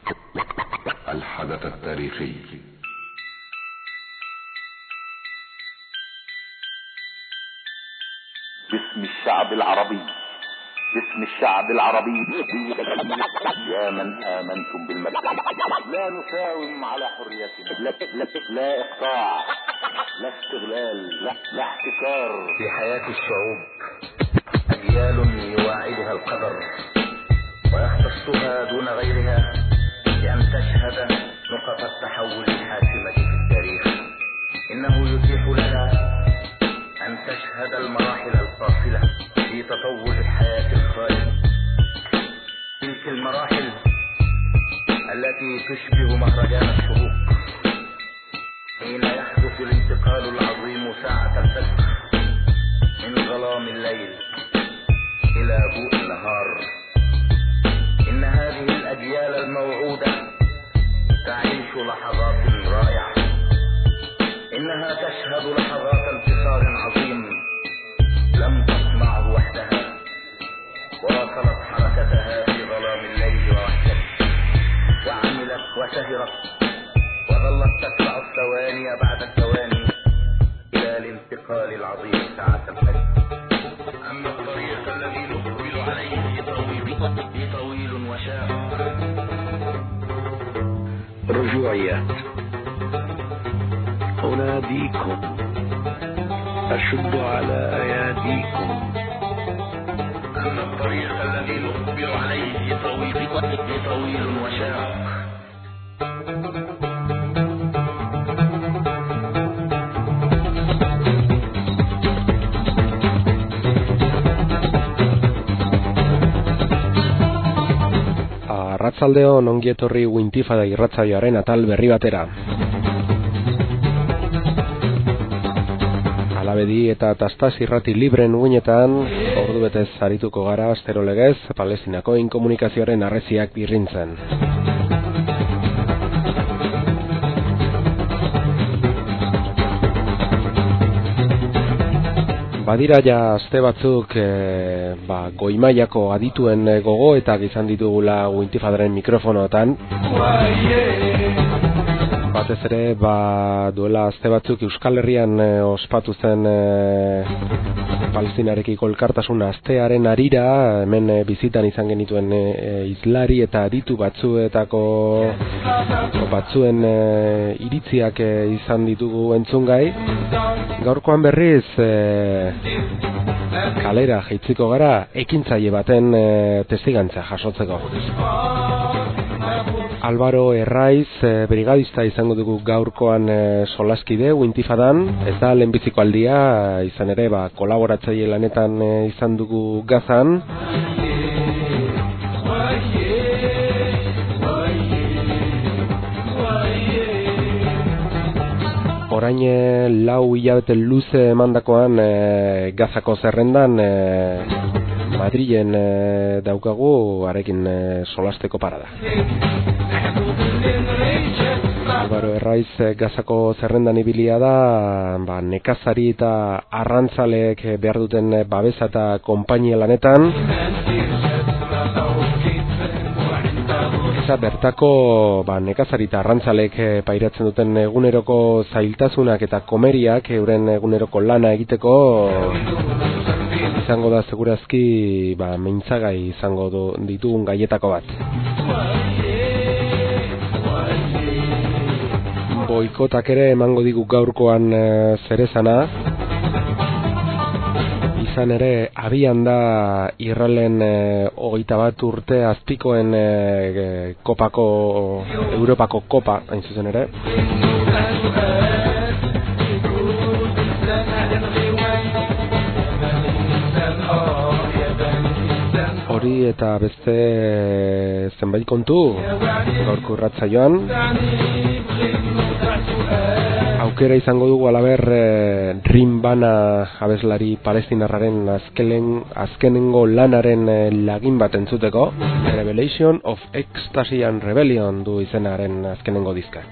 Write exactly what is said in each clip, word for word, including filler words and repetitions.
الحدث التاريخي. باسم الشعب العربي، باسم الشعب العربي، يا من آمنتم بالمسيح، لا نساوم على حريتنا، لا, لا, لا إقطاع، لا استغلال، لا, لا احتكار. في حياة الشعوب أجيال يواعدها القدر ويختصها دون غيرها بأن تشهد نقط التحول الحاسمة في التاريخ. إنه يتيح لها أن تشهد المراحل الفاصلة في تطور الحياة الخالدة، تلك المراحل التي تشبه مهرجان الشروق حين يحدث الانتقال العظيم ساعة الفجر من ظلام الليل إلى ضوء النهار. إن هذه الأجيال الموعودة تعيش لحظات رائعة، إنها تشهد لحظات انتصار عظيم لم تصنعه وحدها، واصلت حركتها في ظلام الليل ووحدته، وعملت وسهرت وظلت تتبع الثواني بعد الثواني إلى الانتقال العظيم ساعة الفجر. أما الطريق الذي نقبل عليه طويل طويل وشاق. رجوعيات. أناديكم، أشد على أياديكم. أما الطريق الذي نقبل عليه طويل طويل وشاق. Arratsaldeo ongi etorri Wintifada irratsaioaren atal berri batera. Alabedi eta Tastas irrati libren uinetan ordu betez arituko gara astero legez Palestinako inkomunikazioaren harresiak birrintzen. Badira ja aste batzuk e, ba, goimailako adituen gogo eta izan ditugula Wintifadaren mikrofonoetan. Batez ere, ba, duela aste batzuk Euskal Herrian e, ospatu zen e, Palestinarekiko elkartasun astearen harira, hemen e, bizitan izan genituen e, hizlari eta aditu batzuetako batzuen e, iritziak e, izan ditugu entzungai. Gaurkoan berriz e, kalera jaitziko gara ekintzaile baten e, testigantza jasotzeko. Álvaro Herraiz, e, brigadista izango dugu gaurkoan e, solaskide Wintifadan, ez da lehenbiziko aldia, izan ere ba, kolaboratzaile lanetan e, izan dugu Gazan. Orain e, lau hilabete luze emandakoan e, Gazako zerrendan e, Madrilen e, daukagu harekin e, solasteko parada. Álvaro Herraiz Gazako zerrendan ibilia da, ba, nekazari eta arrantzaleek behar duten babesa eta konpainia lanetan. Eta bertako ba, nekazari eta arrantzaleek pairatzen duten eguneroko zailtasunak eta komeriak euren eguneroko lana egiteko izango da segurazki ba, mintzagai izango du, ditugun gaietako bat. Boikotak ere emango digu gaurkoan e, zerezana. Izan ere, abian da Irralen e, hogeita bat urte azpikoen e, e, kopako, Europako kopa, hain zuzen ere. Hori eta beste zenbait kontu gaurko irratsaioan. Aukera izango dugu alaber e, Rimbana abeslari palestinarraren azkelen, azkenengo lanaren e, lagin bat entzuteko. Revelation of Ecstasy and Rebellion du izenaren azkenengo diska.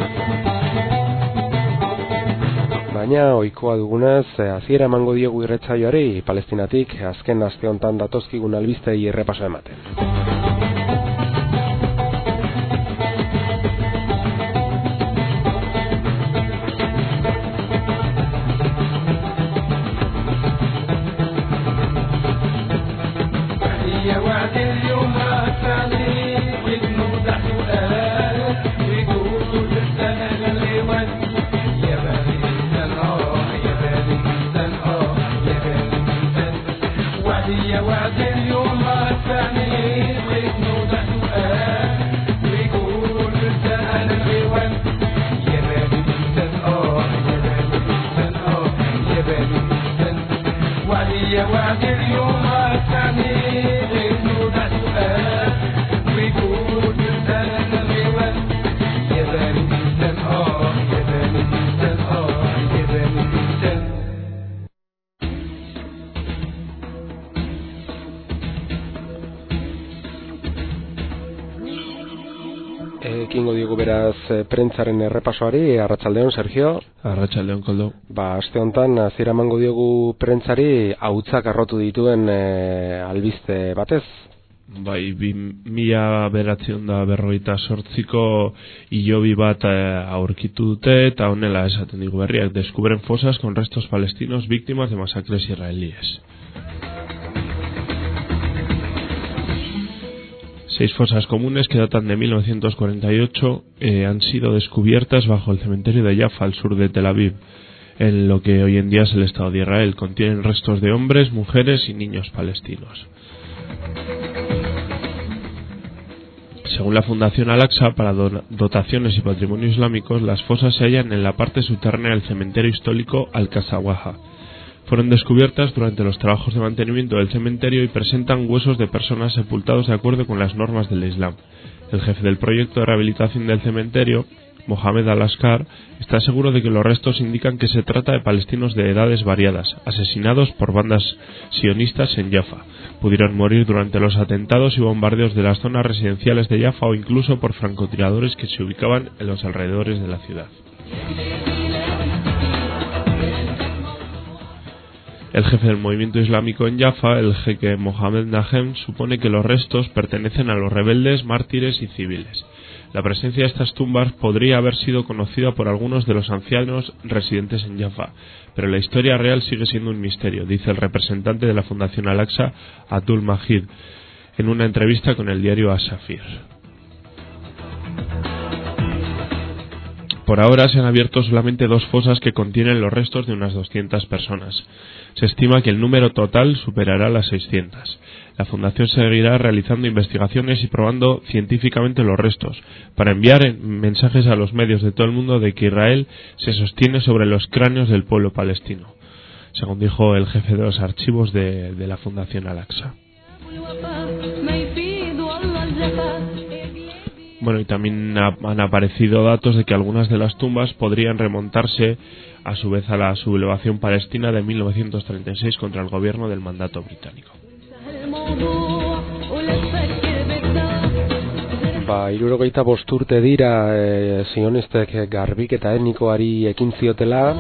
Baina ohikoa dugunez, hasiera emango diegu irratsaioari Palestinatik azken aste hontan datozkigun albistei errepaso ematen. Ekingo diogu beraz prentzaren errepasoari. Arratsaldeon, Sergio. Arratsaldeon, Koldo. Ba, aste honetan hasiera emango diogu prentzari hautzak arrotu dituen e, albiste batez. Bai, bi mila bederatziehun eta berrogeita zortziko hilobi bat aurkitu dute eta honela esaten digu berriak: descubren fosas con restos palestinos víctimas de masacres israelíes. Seis fosas comunes que datan de mil novecientos cuarenta y ocho eh, han sido descubiertas bajo el cementerio de Jaffa, al sur de Tel Aviv, en lo que hoy en día es el Estado de Israel. Contienen restos de hombres, mujeres y niños palestinos. Según la Fundación Al-Aqsa para Dotaciones y Patrimonio Islámicos, las fosas se hallan en la parte subterránea del cementerio histórico Al-Qasawaha. Fueron descubiertas durante los trabajos de mantenimiento del cementerio y presentan huesos de personas sepultados de acuerdo con las normas del Islam. El jefe del proyecto de rehabilitación del cementerio, Mohamed Al-Askar, está seguro de que los restos indican que se trata de palestinos de edades variadas, asesinados por bandas sionistas en Jaffa. Pudieron morir durante los atentados y bombardeos de las zonas residenciales de Jaffa o incluso por francotiradores que se ubicaban en los alrededores de la ciudad. El jefe del movimiento islámico en Jaffa, el jeque Mohamed Najem, supone que los restos pertenecen a los rebeldes, mártires y civiles. La presencia de estas tumbas podría haber sido conocida por algunos de los ancianos residentes en Jaffa, pero la historia real sigue siendo un misterio, dice el representante de la Fundación Al-Aqsa, Abdul Majid, en una entrevista con el diario As-Safir. Por ahora se han abierto solamente dos fosas que contienen los restos de unas doscientas personas. Se estima que el número total superará las seiscientas. La Fundación seguirá realizando investigaciones y probando científicamente los restos, para enviar mensajes a los medios de todo el mundo de que Israel se sostiene sobre los cráneos del pueblo palestino, según dijo el jefe de los archivos de, de la Fundación Al-Aqsa. Bueno, y también ha, han aparecido datos de que algunas de las tumbas podrían remontarse a su vez a la sublevación palestina de mil novecientos treinta y seis contra el gobierno del mandato británico. Ba, hirurogeita bost urte dira e, zionistek garbiketa etnikoari ekin ziotela,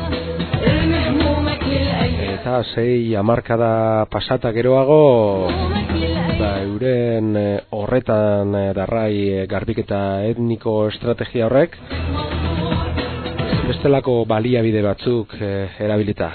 eta sei hamarkada pasata geroago, ba, euren e, horretan e, darrai e, garbiketa etniko estrategia horrek bestelako baliabide batzuk e, erabilita.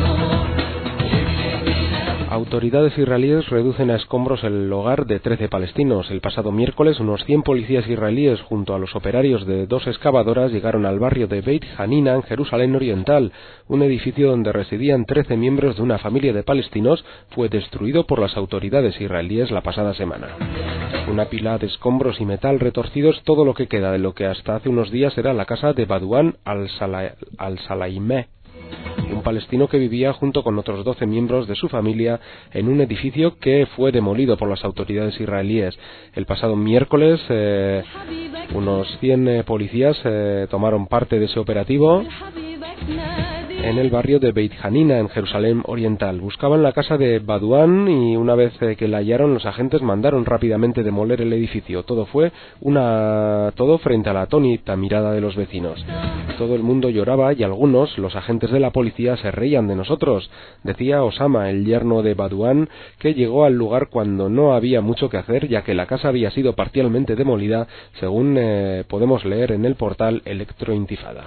Autoridades israelíes reducen a escombros el hogar de trece palestinos. El pasado miércoles, unos cien policías israelíes junto a los operarios de dos excavadoras llegaron al barrio de Beit Hanina, en Jerusalén Oriental. Un edificio donde residían trece miembros de una familia de palestinos fue destruido por las autoridades israelíes la pasada semana. Una pila de escombros y metal retorcido es todo lo que queda de lo que hasta hace unos días era la casa de Badouan al-Salaimeh, un palestino que vivía junto con otros doce miembros de su familia en un edificio que fue demolido por las autoridades israelíes. El pasado miércoles, eh, unos cien eh, policías eh, tomaron parte de ese operativo en el barrio de Beit Hanina, en Jerusalén Oriental. Buscaban la casa de Badouan y una vez eh, que la hallaron, los agentes mandaron rápidamente demoler el edificio. Todo fue una todo frente a la atónita mirada de los vecinos. Todo el mundo lloraba y algunos, los agentes de la policía, se reían de nosotros, decía Osama, el yerno de Badouan, que llegó al lugar cuando no había mucho que hacer, ya que la casa había sido parcialmente demolida, según eh, podemos leer en el portal Electrointifada.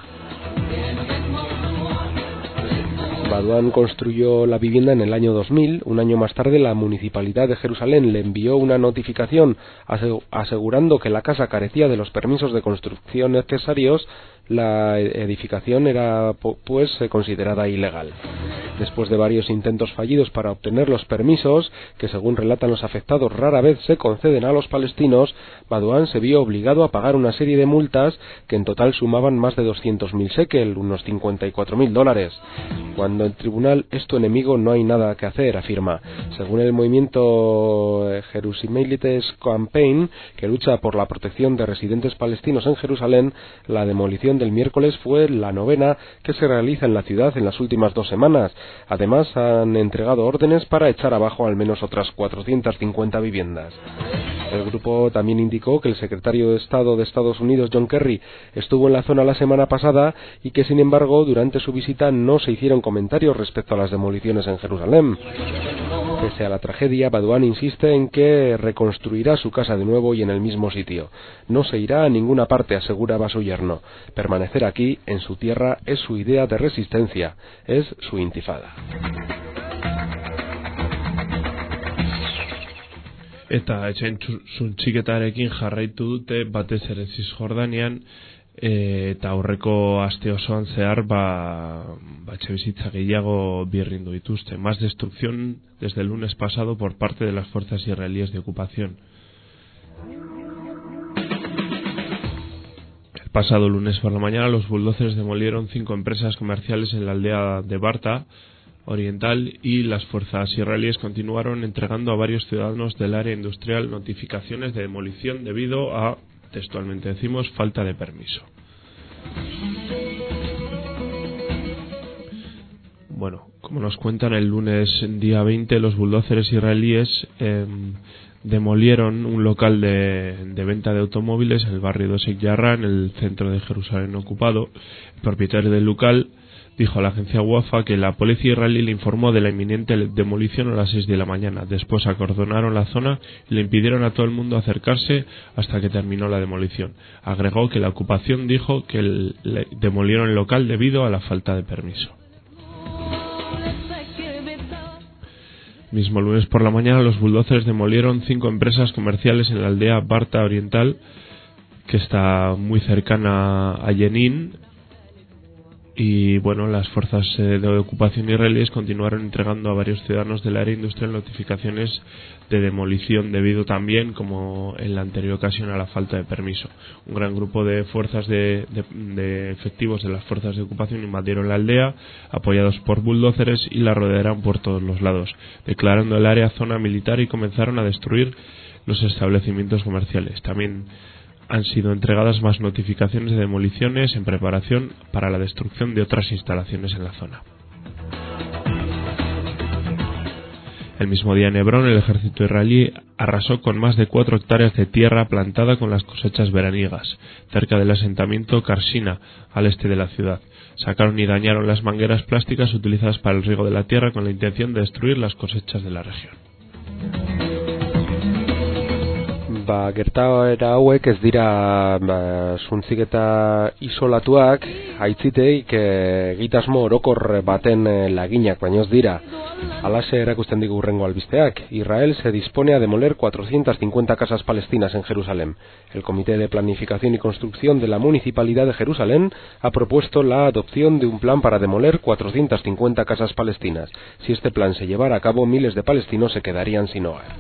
Badouan construyó la vivienda en el año dos mil. Un año más tarde, la Municipalidad de Jerusalén le envió una notificación asegurando que la casa carecía de los permisos de construcción necesarios. La edificación era pues considerada ilegal. Después de varios intentos fallidos para obtener los permisos, que según relatan los afectados rara vez se conceden a los palestinos, Badouan se vio obligado a pagar una serie de multas que en total sumaban más de doscientos mil shekel, unos cincuenta y cuatro mil dólares. Cuando el tribunal es tu enemigo no hay nada que hacer, afirma. Según el movimiento Jerusalemites Campaign, que lucha por la protección de residentes palestinos en Jerusalén, la demolición manifestación del miércoles fue la novena que se realiza en la ciudad en las últimas dos semanas. Además, han entregado órdenes para echar abajo al menos otras cuatrocientas cincuenta viviendas. El grupo también indicó que el secretario de Estado de Estados Unidos, John Kerry, estuvo en la zona la semana pasada y que, sin embargo, durante su visita no se hicieron comentarios respecto a las demoliciones en Jerusalén. Pese a la tragedia, Badoan insiste en que reconstruirá su casa de nuevo y en el mismo sitio. No se irá a ninguna parte, aseguraba su yerno. Permanecer aquí, en su tierra, es su idea de resistencia, es su intifada. Eta etxain suntxiketarekin jarraitu dute batez ere Cisjordanian, e, eta aurreko aste osoan zehar ba, ba etxebizitza gehiago birrindu dituzte. Más destrucción desde el lunes pasado por parte de las fuerzas israelíes de ocupación. El pasado lunes por la mañana los bulldozers demolieron cinco empresas comerciales en la aldea de Barta Oriental y las fuerzas israelíes continuaron entregando a varios ciudadanos del área industrial notificaciones de demolición debido a, textualmente decimos, falta de permiso. Bueno, como nos cuentan, el lunes día veinte los bulldozers israelíes eh, demolieron un local de, de venta de automóviles en el barrio de Sheikh Jarrah, en el centro de Jerusalén ocupado. El propietario del local dijo a la agencia Wafa que la policía israelí le informó de la inminente demolición a las seis de la mañana. Después acordonaron la zona y le impidieron a todo el mundo acercarse hasta que terminó la demolición. Agregó que la ocupación dijo que el, le demolieron el local debido a la falta de permiso. Mismo lunes por la mañana los bulldozers demolieron cinco empresas comerciales en la aldea Barta Oriental, que está muy cercana a Jenin. Y bueno, las fuerzas eh, de ocupación israelíes continuaron entregando a varios ciudadanos del área industrial notificaciones de demolición debido también, como en la anterior ocasión, a la falta de permiso. Un gran grupo de fuerzas de, de, de efectivos de las fuerzas de ocupación invadieron la aldea, apoyados por bulldozers, y la rodearon por todos los lados, declarando el área zona militar, y comenzaron a destruir los establecimientos comerciales. También han sido entregadas más notificaciones de demoliciones en preparación para la destrucción de otras instalaciones en la zona. El mismo día en Hebrón, el ejército israelí arrasó con más de cuatro hectáreas de tierra plantada con las cosechas veraniegas, cerca del asentamiento Karshina, al este de la ciudad. Sacaron y dañaron las mangueras plásticas utilizadas para el riego de la tierra con la intención de destruir las cosechas de la región. Ba, gertaera hauek ez dira ba, suntziketa isolatuak, aitziteik e, egitasmo orokor baten e, laginak, baino ez dira. Alaxe erakusten digu hurrengo albisteak. Israel se dispone a demoler cuatrocientas cincuenta casas palestinas en Jerusalén. El Comité de Planificación y Construcción de la Municipalidad de Jerusalén ha propuesto la adopción de un plan para demoler cuatrocientas cincuenta casas palestinas. Si este plan se llevara a cabo, miles de palestinos se quedarían sin hogar.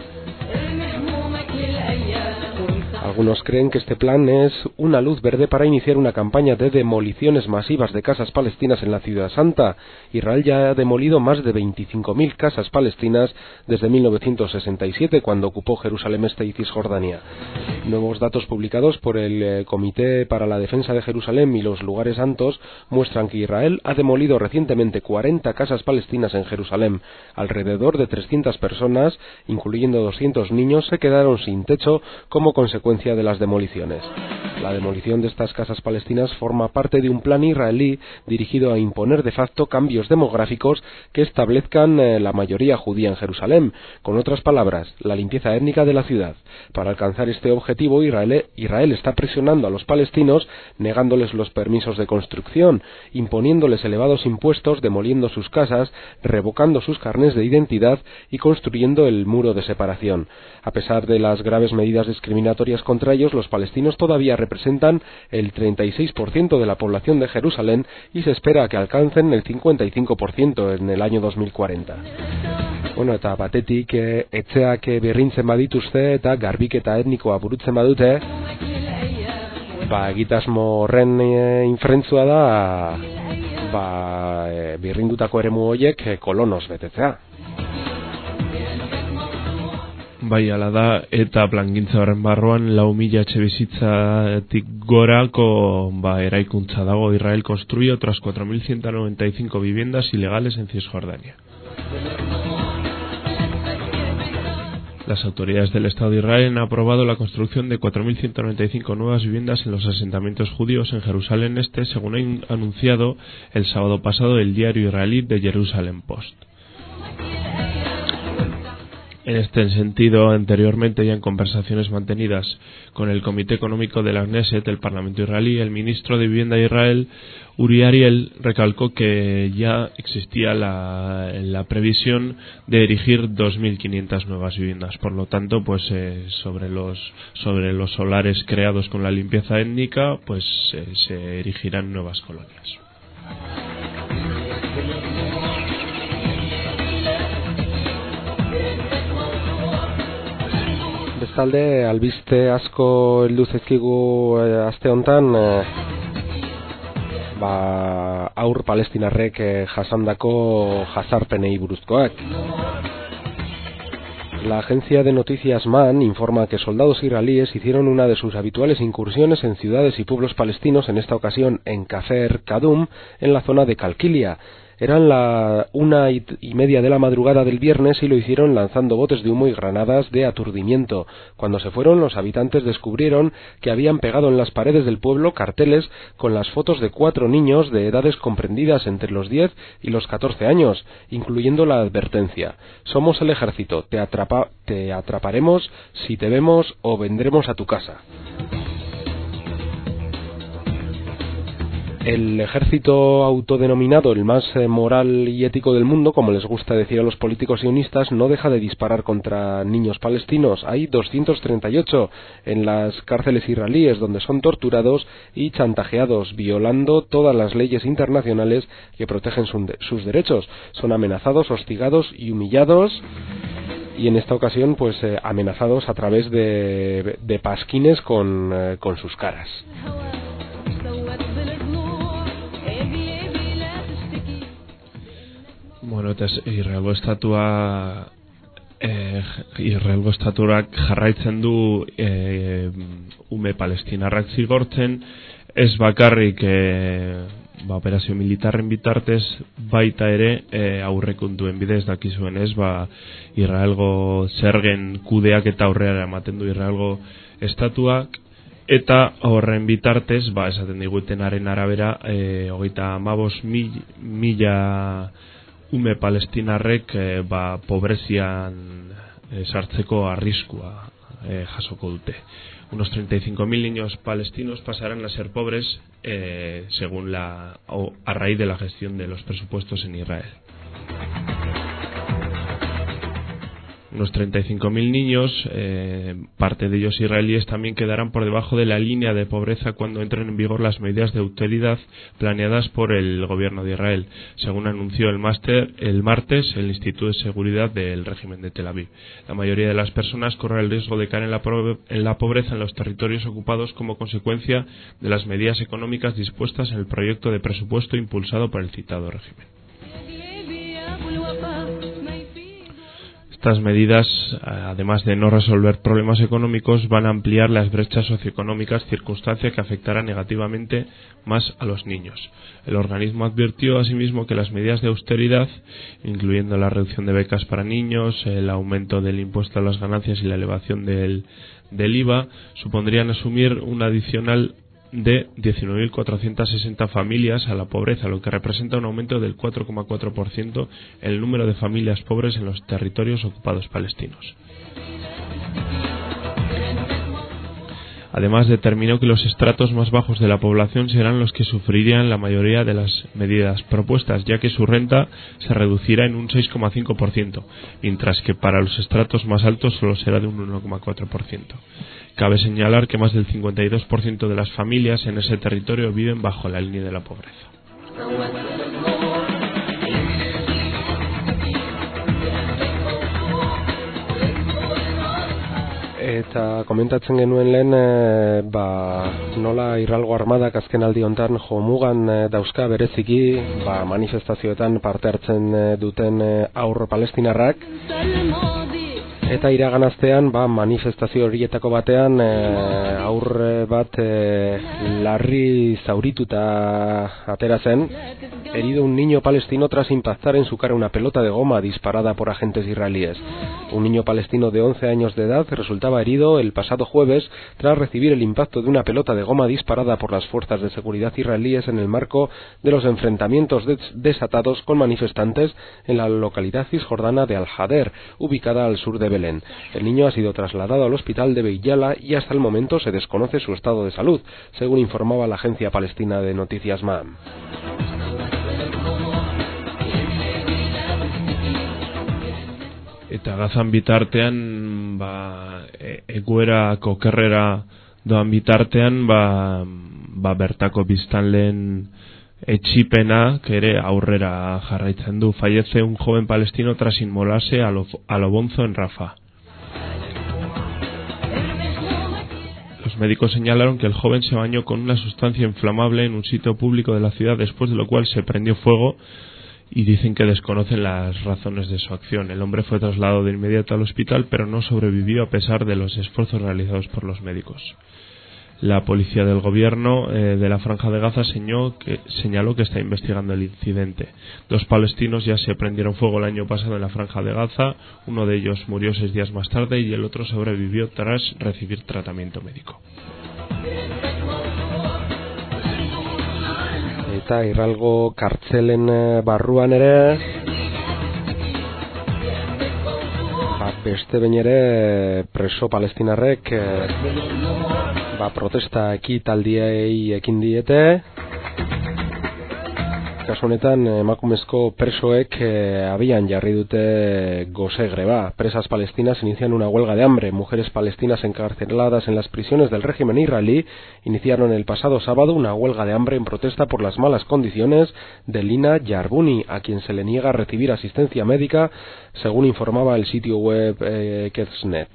Algunos creen que este plan es una luz verde para iniciar una campaña de demoliciones masivas de casas palestinas en la Ciudad Santa. Israel ya ha demolido más de veinticinco mil casas palestinas desde mil novecientos sesenta y siete, cuando ocupó Jerusalén Este y Cisjordania. Nuevos datos publicados por el eh, Comité para la Defensa de Jerusalén y los Lugares Santos muestran que Israel ha demolido recientemente cuarenta casas palestinas en Jerusalén. Alrededor de trescientas personas, incluyendo doscientos niños, se quedaron sin techo como consecuencia de las demoliciones. La demolición de estas casas palestinas forma parte de un plan israelí dirigido a imponer de facto cambios demográficos que establezcan eh, la mayoría judía en Jerusalén. Con otras palabras, la limpieza étnica de la ciudad. Para alcanzar este objetivo, Israel, Israel está presionando a los palestinos, negándoles los permisos de construcción, imponiéndoles elevados impuestos, demoliendo sus casas, revocando sus carnés de identidad y construyendo el muro de separación. A pesar de las graves medidas discriminatorias contra ellos, los palestinos todavía representan el treinta y seis por ciento de la población de Jerusalén y se espera que alcancen el cincuenta y cinco por ciento en el año dos mil cuarenta. Bueno, eta batetik e, etxeak berrintzen badituzte eta garbiketa etnikoa burutzen badute, ba, egitasmo horren e, infrentzua da ba, e, birrindutako eremu horiek e, kolonos betetzea. Bai, ala da, eta plangintza horren barruan lau mila etxe bizitzatik gorako ba, eraikuntza dago. Israel construye otras cuatro mil ciento noventa y cinco viviendas ilegales en Cisjordania. Las autoridades del Estado de Israel han aprobado la construcción de cuatro mil ciento noventa y cinco nuevas viviendas en los asentamientos judíos en Jerusalén Este, según ha anunciado el sábado pasado el diario israelí The Jerusalem Post. En este sentido, anteriormente, ya en conversaciones mantenidas con el Comité Económico de la Knesset, el Parlamento israelí, el ministro de Vivienda de Israel, Uri Ariel, recalcó que ya existía la, la previsión de erigir dos mil quinientas nuevas viviendas. Por lo tanto, pues eh, sobre los sobre los solares creados con la limpieza étnica, pues eh, se erigirán nuevas colonias. Bestalde, albiste asko heldu zaizkigu eh, aste hontan eh, ba, aur palestinarrek eh, jasandako jazarpenei buruzkoak. La agencia de noticias MAN informa que soldados israelíes hicieron una de sus habituales incursiones en ciudades y pueblos palestinos, en esta ocasión en Kafer Kadum, en la zona de Calquilia. Eran la una y media de la madrugada del viernes y lo hicieron lanzando botes de humo y granadas de aturdimiento. Cuando se fueron, los habitantes descubrieron que habían pegado en las paredes del pueblo carteles con las fotos de cuatro niños de edades comprendidas entre los diez y los catorce años, incluyendo la advertencia: somos el ejército, te, atrapa, te atraparemos si te vemos o vendremos a tu casa. El ejército autodenominado el más moral y ético del mundo, como les gusta decir a los políticos sionistas, no deja de disparar contra niños palestinos. Hay doscientos treinta y ocho en las cárceles israelíes, donde son torturados y chantajeados, violando todas las leyes internacionales que protegen sus derechos. Son amenazados, hostigados y humillados, y en esta ocasión pues eh, amenazados a través de, de pasquines con, eh, con sus caras. Bueno, eta Israelgo estatua eh, Israelgo estatuak jarraitzen du eh, ume palestinarrak zigortzen, ez bakarrik eh, ba, operazio militarren bitartez, baita ere eh, aurrekontuen bidez, dakizuen ez, ba, Israelgo zergen kudeak eta aurrera ematen du Israelgo estatuak, eta horren bitartez, ba, esaten digutenaren arabera, eh, hogeita hamabost mila ume palestinarrek eh, ba, pobrezian eh, sartzeko arriskua eh, jasoko dute. Unos treinta y cinco mil niños palestinos pasarán a ser pobres eh, según la o a raíz de la gestión de los presupuestos en Israel. Unos treinta y cinco mil niños, eh, parte de ellos israelíes, también quedarán por debajo de la línea de pobreza cuando entren en vigor las medidas de austeridad planeadas por el gobierno de Israel, según anunció el, máster, el martes el Instituto de Seguridad del régimen de Tel Aviv. La mayoría de las personas corren el riesgo de caer en la, en la pobreza en los territorios ocupados como consecuencia de las medidas económicas dispuestas en el proyecto de presupuesto impulsado por el citado régimen. Estas medidas, además de no resolver problemas económicos, van a ampliar las brechas socioeconómicas, circunstancia que afectará negativamente más a los niños. El organismo advirtió asimismo que las medidas de austeridad, incluyendo la reducción de becas para niños, el aumento del impuesto a las ganancias y la elevación del, del I V A, supondrían asumir un adicional de diecinueve mil cuatrocientas sesenta familias a la pobreza, lo que representa un aumento del cuatro coma cuatro por ciento en el número de familias pobres en los territorios ocupados palestinos. Además, determinó que los estratos más bajos de la población serán los que sufrirían la mayoría de las medidas propuestas, ya que su renta se reducirá en un seis coma cinco por ciento, mientras que para los estratos más altos solo será de un uno coma cuatro por ciento. Cabe señalar que más del cincuenta y dos por ciento de las familias en ese territorio viven bajo la línea de la pobreza. Eta komentatzen genuen lehen e, ba, nola Israelgo armadak azken aldi hontan jomugan e, dauzka bereziki ba, manifestazioetan parte hartzen e, duten e, aur palestinarrak. Eta iraganaztean, ba, manifestazio horietako batean, e, aurre bat e, larri zaurituta atera zen. Herido un niño palestino tras impactar en su cara una pelota de goma disparada por agentes israelíes. Un niño palestino de once años de edad resultaba herido el pasado jueves tras recibir el impacto de una pelota de goma disparada por las fuerzas de seguridad israelíes en el marco de los enfrentamientos des- desatados con manifestantes en la localidad cisjordana de Al-Hader, ubicada al sur de Belén. El niño ha sido trasladado al hospital de Beiyala y hasta el momento se desconoce su estado de salud, según informaba la agencia palestina de noticias M A M. Eta Gazan bitartean, ba, e, egoera kokerrera doan bitartean, ba, ba bertako biztanleen etxipena ere aurrera jarraitzen du. Fallece un joven palestino tras inmolarse a lo, a lo bonzo en Rafah. Los médicos señalaron que el joven se bañó con una sustancia inflamable en un sitio público de la ciudad, después de lo cual se prendió fuego, y dicen que desconocen las razones de su acción. El hombre fue trasladado de inmediato al hospital, pero no sobrevivió a pesar de los esfuerzos realizados por los médicos. La policía del gobierno eh, de la Franja de Gaza señaló que, señaló que está investigando el incidente. Dos palestinos ya se prendieron fuego el año pasado en la Franja de Gaza. Uno de ellos murió seis días más tarde y el otro sobrevivió tras recibir tratamiento médico. Eta irralgo kartzelen barruan ere, ba, beste behin ere preso palestinarrek ba, protesta ekitaldiei ekin diete. Kasu honetan emakumezko presoek eh, abian jarri dute gose greba. Presas palestinas inician una huelga de hambre. Mujeres palestinas encarceladas en las prisiones del régimen israelí iniciaron el pasado sábado una huelga de hambre en protesta por las malas condiciones de Lina Yarbuni, a quien se le niega recibir asistencia médica, según informaba el sitio web eh, Ketsnet.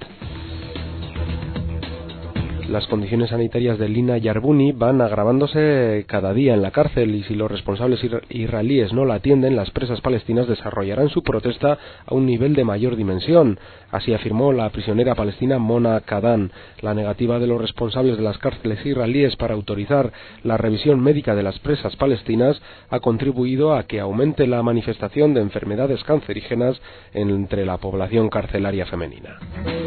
Las condiciones sanitarias de Lina Yarbuni van agravándose cada día en la cárcel y si los responsables israelíes no la atienden, las presas palestinas desarrollarán su protesta a un nivel de mayor dimensión. Así afirmó la prisionera palestina Mona Kadan. La negativa de los responsables de las cárceles israelíes para autorizar la revisión médica de las presas palestinas ha contribuido a que aumente la manifestación de enfermedades cancerígenas entre la población carcelaria femenina.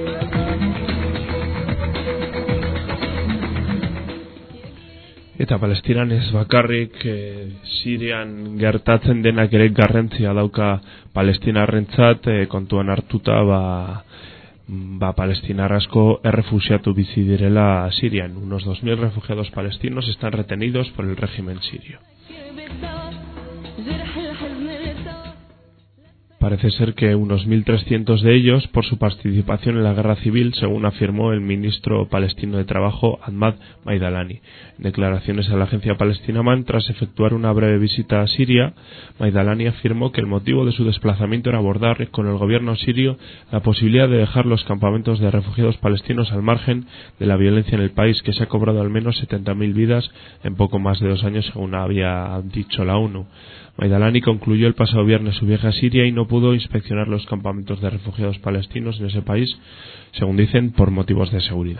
Eta Palestinan ez bakarrik e, Sirian gertatzen denak ere garrantzia dauka palestinarrentzat, e, kontuan hartuta ba, ba palestinar asko errefuxiatu bizi direla Sirian. Unos dos mil refugiados palestinos están retenidos por el régimen sirio. Parece ser que unos mil trescientos de ellos por su participación en la guerra civil, según afirmó el ministro palestino de Trabajo, Ahmad Maidalani. En declaraciones a la agencia palestina M A N, tras efectuar una breve visita a Siria, Maidalani afirmó que el motivo de su desplazamiento era abordar con el gobierno sirio la posibilidad de dejar los campamentos de refugiados palestinos al margen de la violencia en el país, que se ha cobrado al menos setenta mil vidas en poco más de dos años, según había dicho la ONU. Maidalani concluyó el pasado viernes su viaje a Siria y no pudo inspeccionar los campamentos de refugiados palestinos en ese país, según dicen, por motivos de seguridad.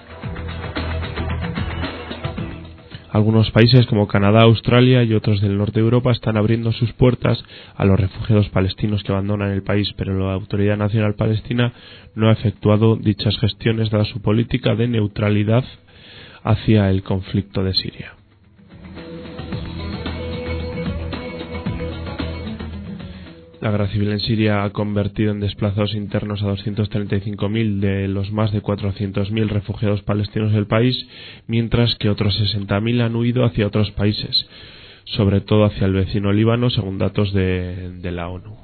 Algunos países como Canadá, Australia y otros del norte de Europa están abriendo sus puertas a los refugiados palestinos que abandonan el país, pero la Autoridad Nacional Palestina no ha efectuado dichas gestiones dada su política de neutralidad hacia el conflicto de Siria. La guerra civil en Siria ha convertido en desplazados internos a doscientos treinta y cinco mil de los más de cuatrocientos mil refugiados palestinos del país, mientras que otros sesenta mil han huido hacia otros países, sobre todo hacia el vecino Líbano, según datos de, de la ONU.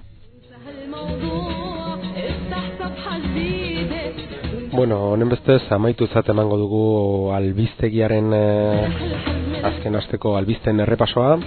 Bueno, honen bestez, amaituzat emango dugu albistegiaren eh, azken asteko albisten errepasoa.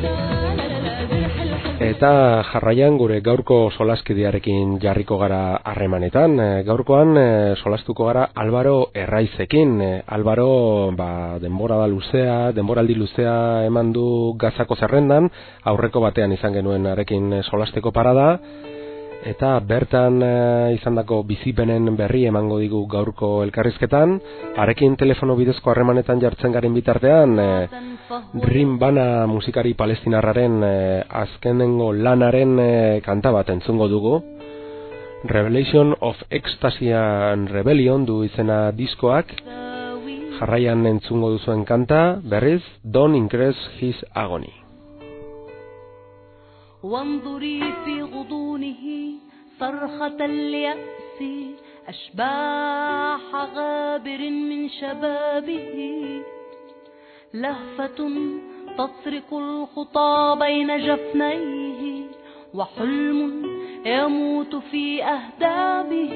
Eta jarraian gure gaurko solaskidearekin jarriko gara harremanetan. E, gaurkoan e, solastuko gara Álvaro Herraizekin. E, Álvaro ba, denbora da luzea, denboraldi luzea eman du Gazako zerrendan, aurreko batean izan genuen arekin solasteko parada. eta bertan e, izandako bizipenen berri emango digu gaurko elkarrizketan. Harekin telefono bidezko harremanetan jartzen garen bitartean, e, Rim Bana musikari palestinarraren e, azkenengo lanaren e, kanta bat entzungo dugu. Revelation of Ecstasy and Rebellion du izena diskoak. Jarraian entzungo duzuen kanta, berriz, Don't Increase His Agony. وانظري في غضونه صرخة اليأس أشباح غابر من شبابه لهفة تطرق الخطى بين جفنيه وحلم يموت في أهدابه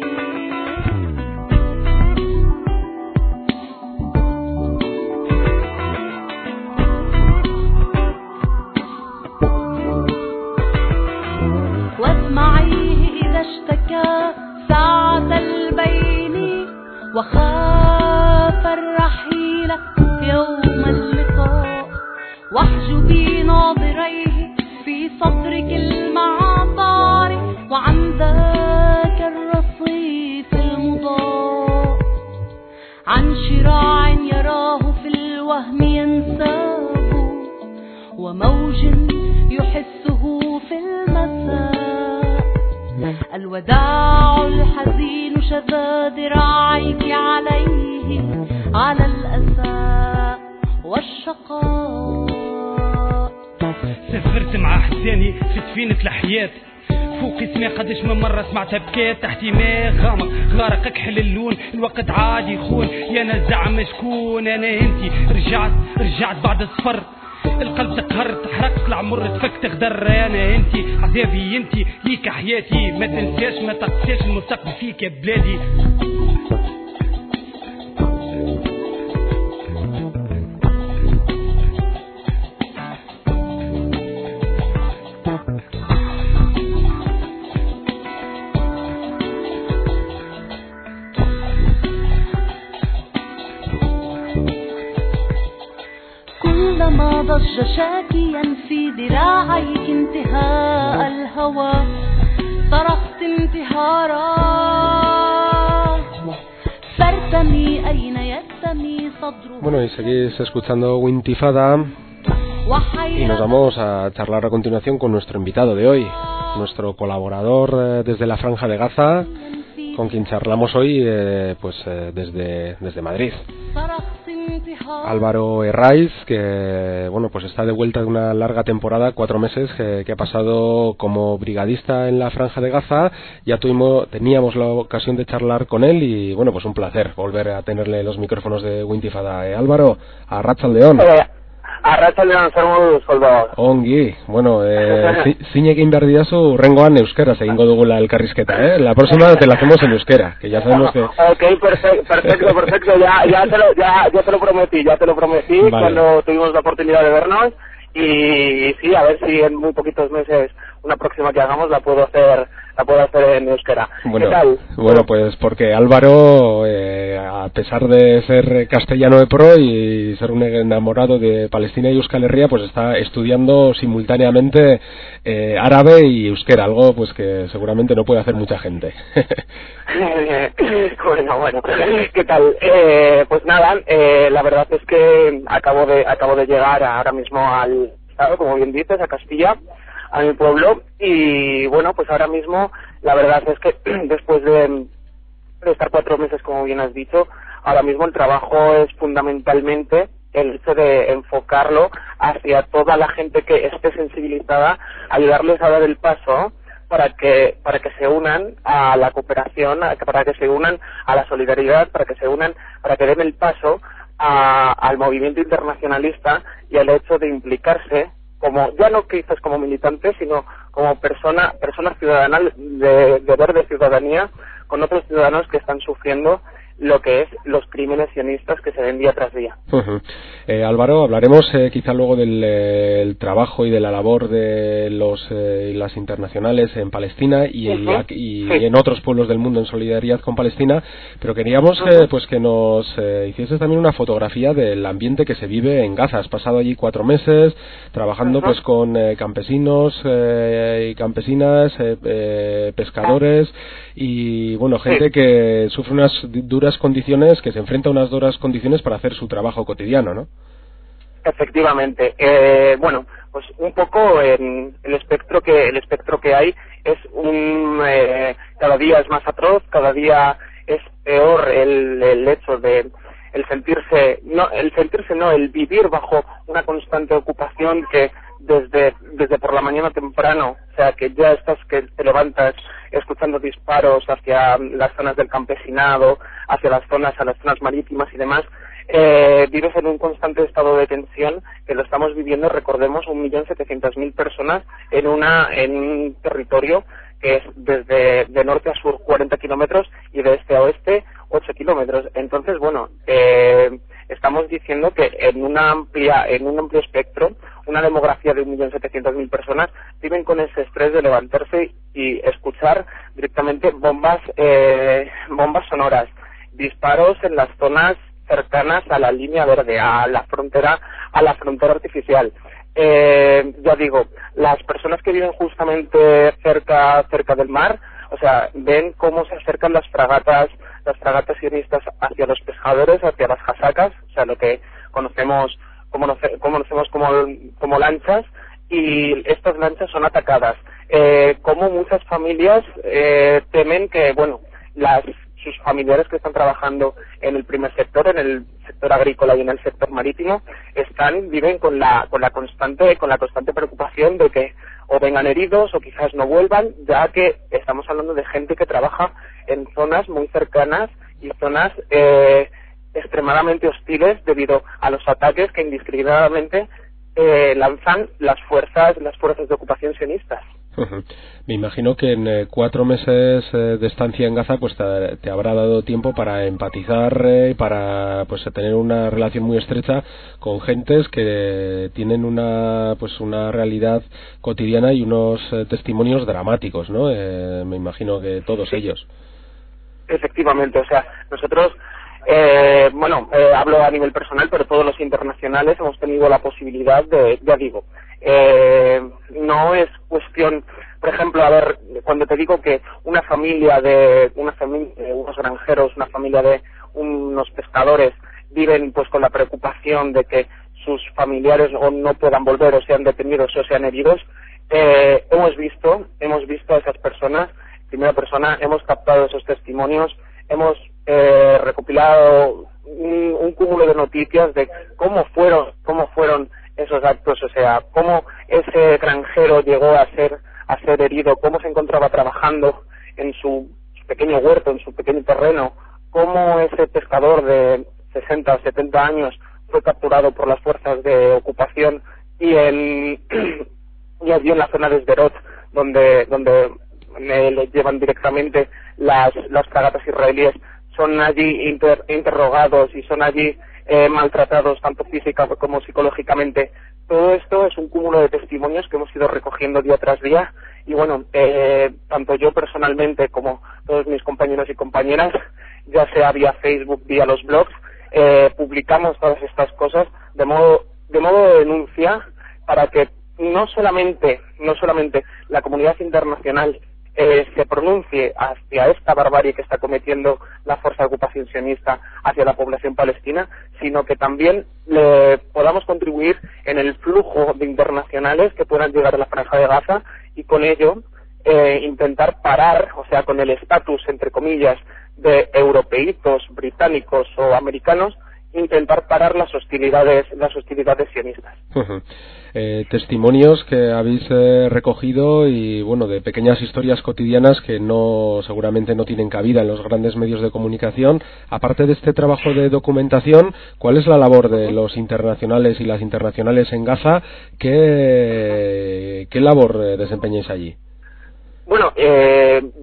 واسمعيه إذا اشتكى ساعة البين وخاف الرحيل يوم اللقاء واحجبي ناظريه في صدرك المعطار وعن ذاك الرصيف المضاء عن شراع يراه في الوهم ينساب وموج يحسه في المساء الوداع الحزين شذا ذراعيك عليه على الأسى والشقاء سافرت مع حساني في سفينة الحياة فوق اسمي قدش من مرة سمعتها بكات تحتي ماء غامق غارق اكحل اللون الوقت عادي يخون يا نزع مشكون انا انتي رجعت رجعت بعد الصفر القلب تقهر تحرق العمر تفك تغدر انا انتي عذابي انتي ليك حياتي ما تنساش ما تقساش المستقبل فيك يا بلادي كلما ضج شاكيا في ذراعيك انتهاء الهوى صرخت انتهارا فارتمي أين يرتمي صدره. Bueno, y seguís escuchando Wintifada y nos vamos a charlar a continuación con nuestro invitado de hoy, nuestro colaborador eh, desde la Franja de Gaza, con quien charlamos hoy eh, pues eh, desde, desde Madrid. Álvaro Herraiz, que bueno pues está de vuelta de una larga temporada, cuatro meses que, que ha pasado como brigadista en la Franja de Gaza. Ya tuvimos, teníamos la ocasión de charlar con él y bueno pues un placer volver a tenerle los micrófonos de Wintifada. Eh, Álvaro, a Arratsaldeon. Arratsaldeon, zer moduz, soldado. Ongi, bueno, eh, zinekin behar didazu rengoan euskera egingo dugula elkarrizketa, eh? La próxima te la hacemos en euskera, que ya sabemos que... Ok, perfecto, perfecto, perfecto, ya, ya, te lo, ya, ya te lo prometí, ya te lo prometí vale. Cuando tuvimos la oportunidad de vernos y sí, a ver si en muy poquitos meses una próxima que hagamos la puedo hacer la puedo hacer en euskera. Bueno, ¿qué tal? Bueno, pues porque Álvaro, eh, a pesar de ser castellano de pro y ser un enamorado de Palestina y Euskal Herria, pues está estudiando simultáneamente eh, árabe y euskera, algo pues que seguramente no puede hacer mucha gente. bueno, bueno, ¿qué tal? Eh, pues nada, eh, la verdad es que acabo de acabo de llegar ahora mismo al estado, como bien dices, a Castilla, a mi pueblo, y bueno, pues ahora mismo la verdad es que después de, de estar cuatro meses, como bien has dicho, ahora mismo el trabajo es fundamentalmente el hecho de enfocarlo hacia toda la gente que esté sensibilizada, ayudarles a dar el paso para que para que se unan a la cooperación, para que se unan a la solidaridad, para que se unan, para que den el paso a, al movimiento internacionalista y al hecho de implicarse como, ya no quizás como militantes, sino como persona, personas ciudadanas de deber de ciudadanía con otros ciudadanos que están sufriendo lo que es los crímenes sionistas que se ven día tras día. Uh-huh. eh, Álvaro, hablaremos eh, quizá luego del eh, el trabajo y de la labor de los eh, y las internacionales en Palestina y, uh-huh. y, y, sí. y en otros pueblos del mundo en solidaridad con Palestina, pero queríamos uh-huh. eh, pues que nos eh, hicieses también una fotografía del ambiente que se vive en Gaza. Has pasado allí cuatro meses trabajando uh-huh. pues con eh, campesinos eh, y campesinas, eh, eh, pescadores y bueno, gente sí. que sufre unas duras condiciones, que se enfrenta a unas duras condiciones para hacer su trabajo cotidiano, ¿no? Efectivamente. Eh, bueno, pues un poco en el espectro que el espectro que hay es un eh, cada día es más atroz, cada día es peor el, el hecho de el sentirse no el sentirse no el vivir bajo una constante ocupación que desde desde por la mañana temprano, o sea que ya estás que te levantas escuchando disparos hacia las zonas del campesinado, hacia las zonas a las zonas marítimas y demás. Eh, vives en un constante estado de tensión que lo estamos viviendo, recordemos, un millón setecientas mil personas en una en un territorio que es desde de norte a sur cuarenta kilómetros y de este a oeste ocho kilómetros. Entonces, bueno, eh, estamos diciendo que en una amplia en un amplio espectro, una demografía de un millón setecientas mil personas viven con ese estrés de levantarse y escuchar directamente bombas eh, bombas sonoras, disparos en las zonas cercanas a la línea verde, a la frontera, a la frontera artificial. Eh, ya digo, las personas que viven justamente cerca, cerca del mar, o sea, ven cómo se acercan las fragatas, las fragatas sionistas hacia los pescadores, hacia las jasacas, o sea, lo que conocemos, como conocemos como, como lanchas, y estas lanchas son atacadas. Eh, como muchas familias eh, temen que, bueno, las sus familiares que están trabajando en el primer sector, en el sector agrícola y en el sector marítimo, están viven con la con la constante con la constante preocupación de que o vengan heridos o quizás no vuelvan, ya que estamos hablando de gente que trabaja en zonas muy cercanas y zonas eh, extremadamente hostiles debido a los ataques que indiscriminadamente eh, lanzan las fuerzas las fuerzas de ocupación sionistas. Uh-huh. Me imagino que en eh, cuatro meses eh, de estancia en Gaza pues te, te habrá dado tiempo para empatizar y eh, para pues tener una relación muy estrecha con gentes que tienen una pues una realidad cotidiana y unos eh, testimonios dramáticos, ¿no? Eh, me imagino que todos sí. ellos. Efectivamente, o sea, nosotros eh, bueno, eh, hablo a nivel personal, pero todos los internacionales hemos tenido la posibilidad de, ya digo, eh, no es cuestión, por ejemplo, a ver, cuando te digo que una familia de, una familia de unos granjeros, una familia de unos pescadores viven pues con la preocupación de que sus familiares o no puedan volver o sean detenidos o sean heridos, eh, hemos visto, hemos visto a esas personas, en primera persona, hemos captado esos testimonios, hemos eh, recopilado un, un cúmulo de noticias de cómo fueron, cómo fueron esos actos, o sea, cómo ese granjero llegó a ser a ser herido, cómo se encontraba trabajando en su, su pequeño huerto, en su pequeño terreno, cómo ese pescador de sesenta o setenta años fue capturado por las fuerzas de ocupación y en y allí en la zona de Sderot, donde donde eh, le llevan directamente las las fragatas israelíes, son allí inter, interrogados y son allí Eh, maltratados tanto física como psicológicamente. Todo esto es un cúmulo de testimonios que hemos ido recogiendo día tras día y bueno, eh, tanto yo personalmente como todos mis compañeros y compañeras, ya sea vía Facebook, vía los blogs, eh, publicamos todas estas cosas de modo de modo de denuncia para que no solamente no solamente la comunidad internacional Eh, se pronuncie hacia esta barbarie que está cometiendo la fuerza de ocupación sionista hacia la población palestina, sino que también le podamos contribuir en el flujo de internacionales que puedan llegar a la Franja de Gaza y con ello eh, intentar parar, o sea, con el estatus, entre comillas, de europeitos, británicos o americanos, intentar parar las hostilidades las hostilidades sionistas. Uh-huh. Eh, testimonios que habéis eh, recogido y bueno, de pequeñas historias cotidianas que no seguramente no tienen cabida en los grandes medios de comunicación. Aparte de este trabajo de documentación, ¿cuál es la labor de los internacionales y las internacionales en Gaza? ¿Qué, qué labor eh, desempeñáis allí? Bueno, eh, yo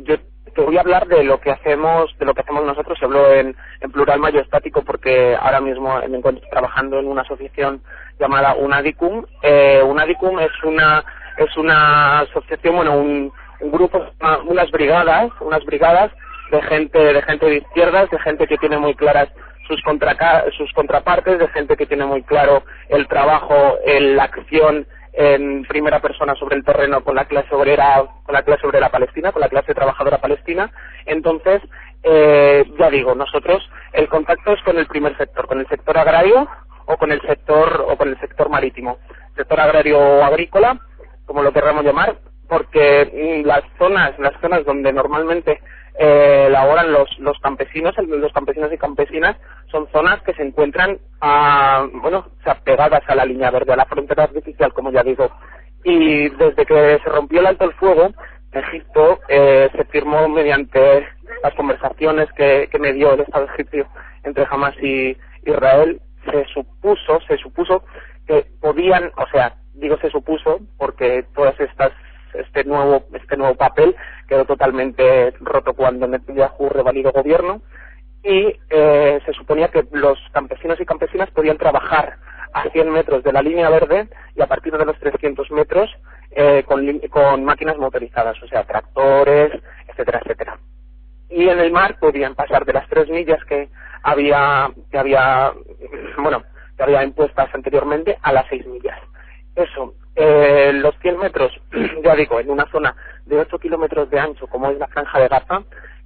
que voy a hablar de lo que hacemos, de lo que hacemos nosotros. Se habló en, en plural majestático porque ahora mismo me encuentro trabajando en una asociación llamada Unadicum. Eh, Unadicum es una es una asociación, bueno, un, un grupo, unas brigadas, unas brigadas de gente de gente de izquierdas, de gente que tiene muy claras sus contra, sus contrapartes, de gente que tiene muy claro el trabajo, el, la acción en primera persona sobre el terreno con la clase obrera, con la clase obrera palestina, con la clase trabajadora palestina. Entonces, eh, ya digo, nosotros el contacto es con el primer sector, con el sector agrario o con el sector o con el sector marítimo, sector agrario o agrícola, como lo querramos llamar, porque las zonas, las zonas donde normalmente eh, laboran los los campesinos, los campesinos y campesinas, son zonas que se encuentran a, bueno, o sea, pegadas a la línea verde, a la frontera artificial, como ya digo. Y desde que se rompió el alto el fuego, Egipto eh, se firmó mediante las conversaciones que, que medió el Estado egipcio entre Hamas y Israel, se supuso, se supuso que podían, o sea, digo se supuso porque todas estas este nuevo este nuevo papel quedó totalmente roto cuando Netanyahu revalidó gobierno, y eh, se suponía que los campesinos y campesinas podían trabajar a cien metros de la línea verde y a partir de los trescientos metros eh, con, con máquinas motorizadas, o sea, tractores, etcétera, etcétera. Y en el mar podían pasar de las tres millas que había, que había, bueno, que había impuestas anteriormente a las seis millas. Eso, eh, los cien metros, ya digo, en una zona de ocho kilómetros de ancho, como es la Franja de Gaza,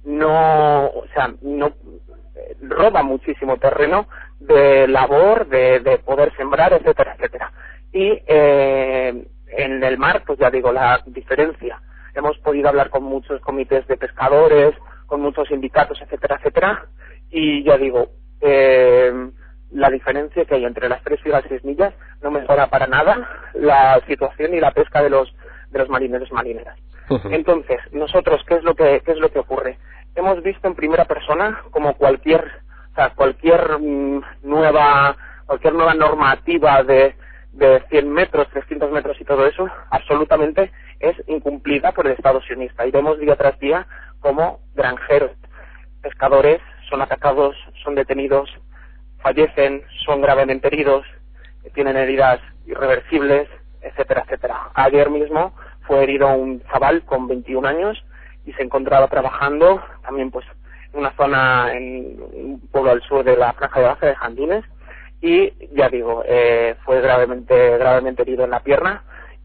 no, o sea, no eh, roba muchísimo terreno de labor, de, de poder sembrar, etcétera, etcétera. Y eh, en el mar, pues ya digo, la diferencia. Hemos podido hablar con muchos comités de pescadores, con muchos sindicatos, etcétera, etcétera, y ya digo, eh, la diferencia que hay entre las tres y las seis millas no mejora para nada la situación y la pesca de los de los marineros y marineras. Uh-huh. Entonces, nosotros, ¿qué es lo que qué es lo que ocurre? Hemos visto en primera persona como cualquier, o sea, cualquier mmm, nueva cualquier nueva normativa de de cien metros, trescientos metros y todo eso, absolutamente es incumplida por el Estado sionista. Y vemos día tras día como granjeros, pescadores son atacados, son detenidos, fallecen, son gravemente heridos, tienen heridas irreversibles, etcétera, etcétera. Ayer mismo fue herido un chaval con veintiún años y se encontraba trabajando también pues en una zona, en un pueblo al sur de la Franja de Gaza, de Jan Yunes, y ya digo, eh, fue gravemente gravemente herido en la pierna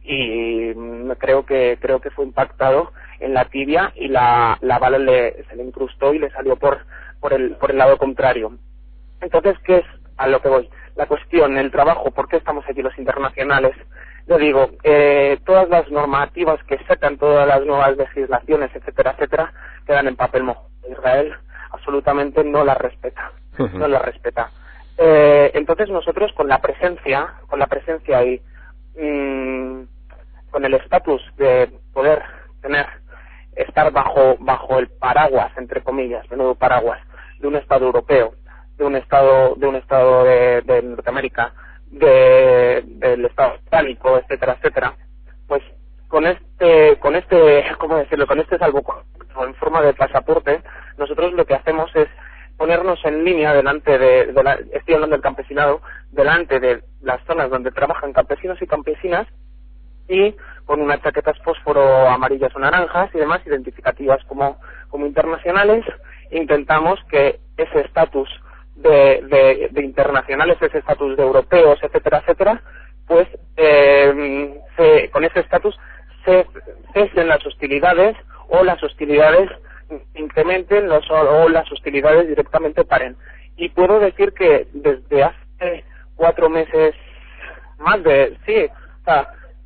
y creo que creo que fue impactado en la tibia y la, la bala le, se le incrustó y le salió por por el por el lado contrario. Entonces, ¿qué es a lo que voy? La cuestión, el trabajo, ¿por qué estamos aquí los internacionales? Yo digo, eh, todas las normativas que sacan, todas las nuevas legislaciones, etcétera, etcétera, quedan en papel mojado. Israel absolutamente no las respeta, uh-huh. no las respeta. Eh, entonces nosotros con la presencia, con la presencia y mmm, con el estatus de poder tener, estar bajo bajo el paraguas, entre comillas, de nuevo paraguas, de un Estado europeo, de un estado de un estado de, de Norteamérica, de del Estado británico, etcétera, etcétera, pues con este con este cómo decirlo con este salvoconducto en forma de pasaporte, nosotros lo que hacemos es ponernos en línea delante de, de la, estoy hablando del campesinado, delante de las zonas donde trabajan campesinos y campesinas, y con unas chaquetas fósforo amarillas o naranjas y demás identificativas como como internacionales, intentamos que ese estatus De, de, de internacionales, ese estatus de europeos, etcétera, etcétera, pues eh, se, con ese estatus se cesen las hostilidades o las hostilidades incrementen los, o las hostilidades directamente paren. Y puedo decir que desde hace cuatro meses, más de, sí, o sea,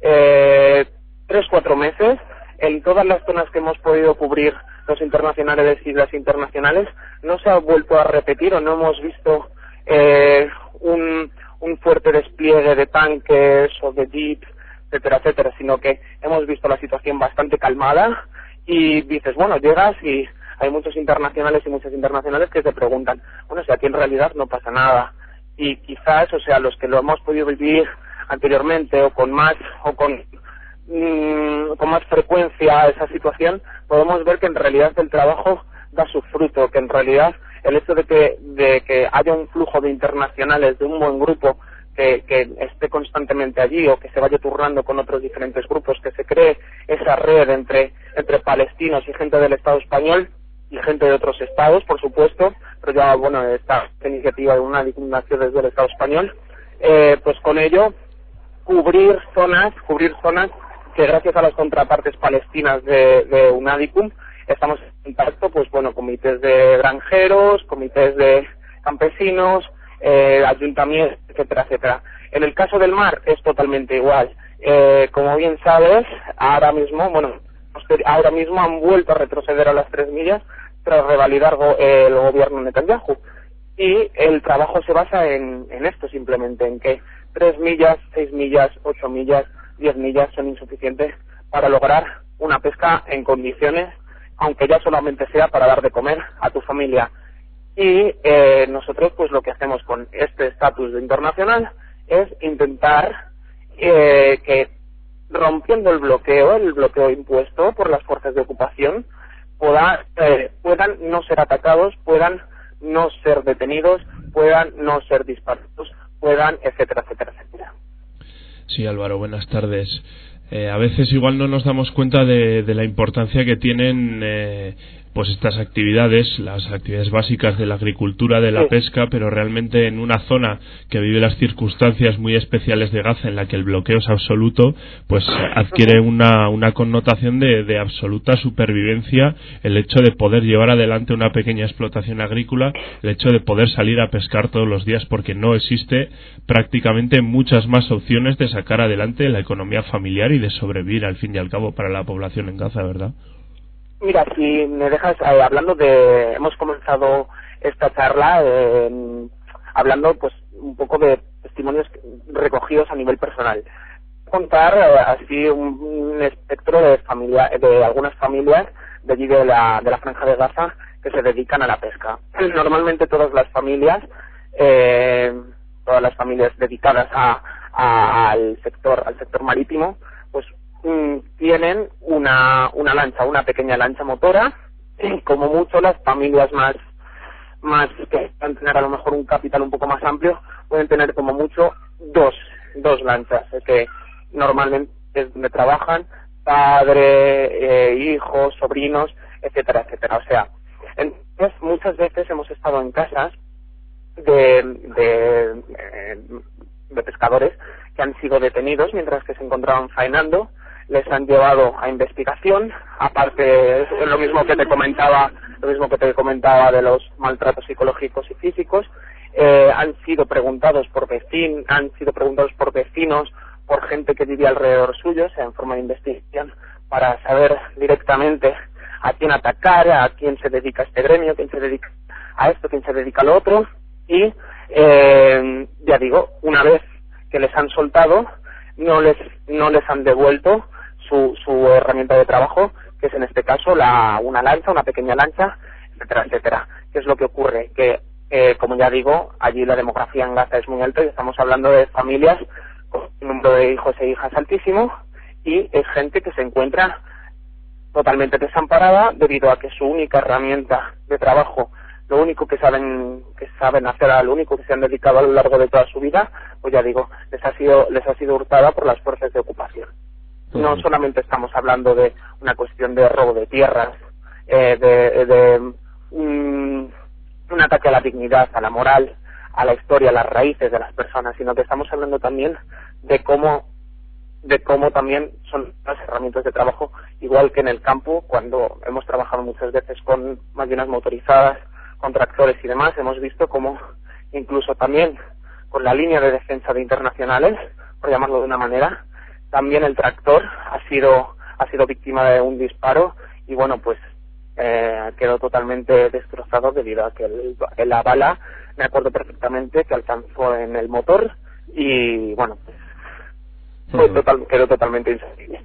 eh, tres, cuatro meses, en todas las zonas que hemos podido cubrir los internacionales y las internacionales, no se ha vuelto a repetir o no hemos visto eh, un, un fuerte despliegue de tanques o de jeeps, etcétera, etcétera, sino que hemos visto la situación bastante calmada y dices, bueno, llegas y hay muchos internacionales y muchas internacionales que te preguntan, bueno, si aquí en realidad no pasa nada. Y quizás, o sea, los que lo hemos podido vivir anteriormente o con más o con mmm, con más frecuencia esa situación, podemos ver que en realidad el trabajo da su fruto, que en realidad el hecho de que, de que haya un flujo de internacionales, de un buen grupo que, que esté constantemente allí o que se vaya turnando con otros diferentes grupos, que se cree esa red entre, entre palestinos y gente del Estado español y gente de otros estados, por supuesto, pero ya, bueno, esta iniciativa de una nació desde el Estado español, eh, pues con ello cubrir zonas, cubrir zonas que gracias a las contrapartes palestinas de, de UNADICUM estamos en contacto, pues bueno, comités de granjeros, comités de campesinos, eh, ayuntamientos, etcétera, etcétera. En el caso del mar es totalmente igual. Eh, como bien sabes, ahora mismo, bueno, ahora mismo han vuelto a retroceder a las tres millas tras revalidar go, eh, el gobierno Netanyahu. Y el trabajo se basa en, en esto simplemente, en que tres millas, seis millas, ocho millas, diez millas son insuficientes para lograr una pesca en condiciones, aunque ya solamente sea para dar de comer a tu familia. Y eh, nosotros pues lo que hacemos con este estatus internacional es intentar eh, que rompiendo el bloqueo, el bloqueo impuesto por las fuerzas de ocupación, pueda, eh, puedan no ser atacados, puedan no ser detenidos, puedan no ser disparados, puedan, etcétera, etcétera, etcétera. Sí, Álvaro, buenas tardes. Eh, a veces igual no nos damos cuenta de, de la importancia que tienen eh, pues estas actividades, las actividades básicas de la agricultura, de la sí. pesca, pero realmente en una zona que vive las circunstancias muy especiales de Gaza, en la que el bloqueo es absoluto, pues adquiere una, una connotación de, de absoluta supervivencia el hecho de poder llevar adelante una pequeña explotación agrícola, el hecho de poder salir a pescar todos los días, porque no existe prácticamente muchas más opciones de sacar adelante la economía familiar y de sobrevivir al fin y al cabo para la población en Gaza, ¿verdad? Mira, si me dejas, eh, hablando de, hemos comenzado esta charla eh, hablando pues un poco de testimonios recogidos a nivel personal. Contar eh, así un, un espectro de familia, de algunas familias de allí de la, de la Franja de Gaza que se dedican a la pesca. Normalmente todas las familias, eh, todas las familias dedicadas a, a, al sector, al sector marítimo, pues tienen una, una lancha, una pequeña lancha motora, y como mucho las familias más, más que pueden tener a lo mejor un capital un poco más amplio, pueden tener como mucho dos, dos lanchas, que normalmente es donde trabajan padre, eh, hijos, sobrinos, etcétera, etcétera. O sea, entonces muchas veces hemos estado en casas de, de, de pescadores que han sido detenidos mientras que se encontraban faenando, les han llevado a investigación, aparte es lo mismo que te comentaba, lo mismo que te comentaba de los maltratos psicológicos y físicos, eh, han sido preguntados por vecinos, han sido preguntados por vecinos, por gente que vivía alrededor suyo, o sea, en forma de investigación, para saber directamente a quién atacar, a quién se dedica a este gremio, quién se dedica a esto, quién se dedica a lo otro, y eh, ya digo, una vez que les han soltado, no les no les han devuelto su, su herramienta de trabajo, que es en este caso la una lancha, una pequeña lancha, etcétera, etcétera. ¿Qué es lo que ocurre? Que, eh, como ya digo, allí la demografía en Gaza es muy alta y estamos hablando de familias con un número de hijos e hijas altísimo, y es gente que se encuentra totalmente desamparada debido a que su única herramienta de trabajo, lo único que saben que saben hacer, a lo único que se han dedicado a lo largo de toda su vida, pues ya digo, les ha sido les ha sido hurtada por las fuerzas de ocupación. Uh-huh. No solamente estamos hablando de una cuestión de robo de tierras, eh, de, de um, un ataque a la dignidad, a la moral, a la historia, a las raíces de las personas, sino que estamos hablando también de cómo de cómo también son las herramientas de trabajo, igual que en el campo, cuando hemos trabajado muchas veces con máquinas motorizadas, con tractores y demás, hemos visto cómo incluso también con la línea de defensa de internacionales, por llamarlo de una manera, también el tractor ha sido ha sido víctima de un disparo y bueno, pues eh, quedó totalmente destrozado debido a que el, la bala, me acuerdo perfectamente, que alcanzó en el motor y bueno, pues fue total, quedó totalmente insensible.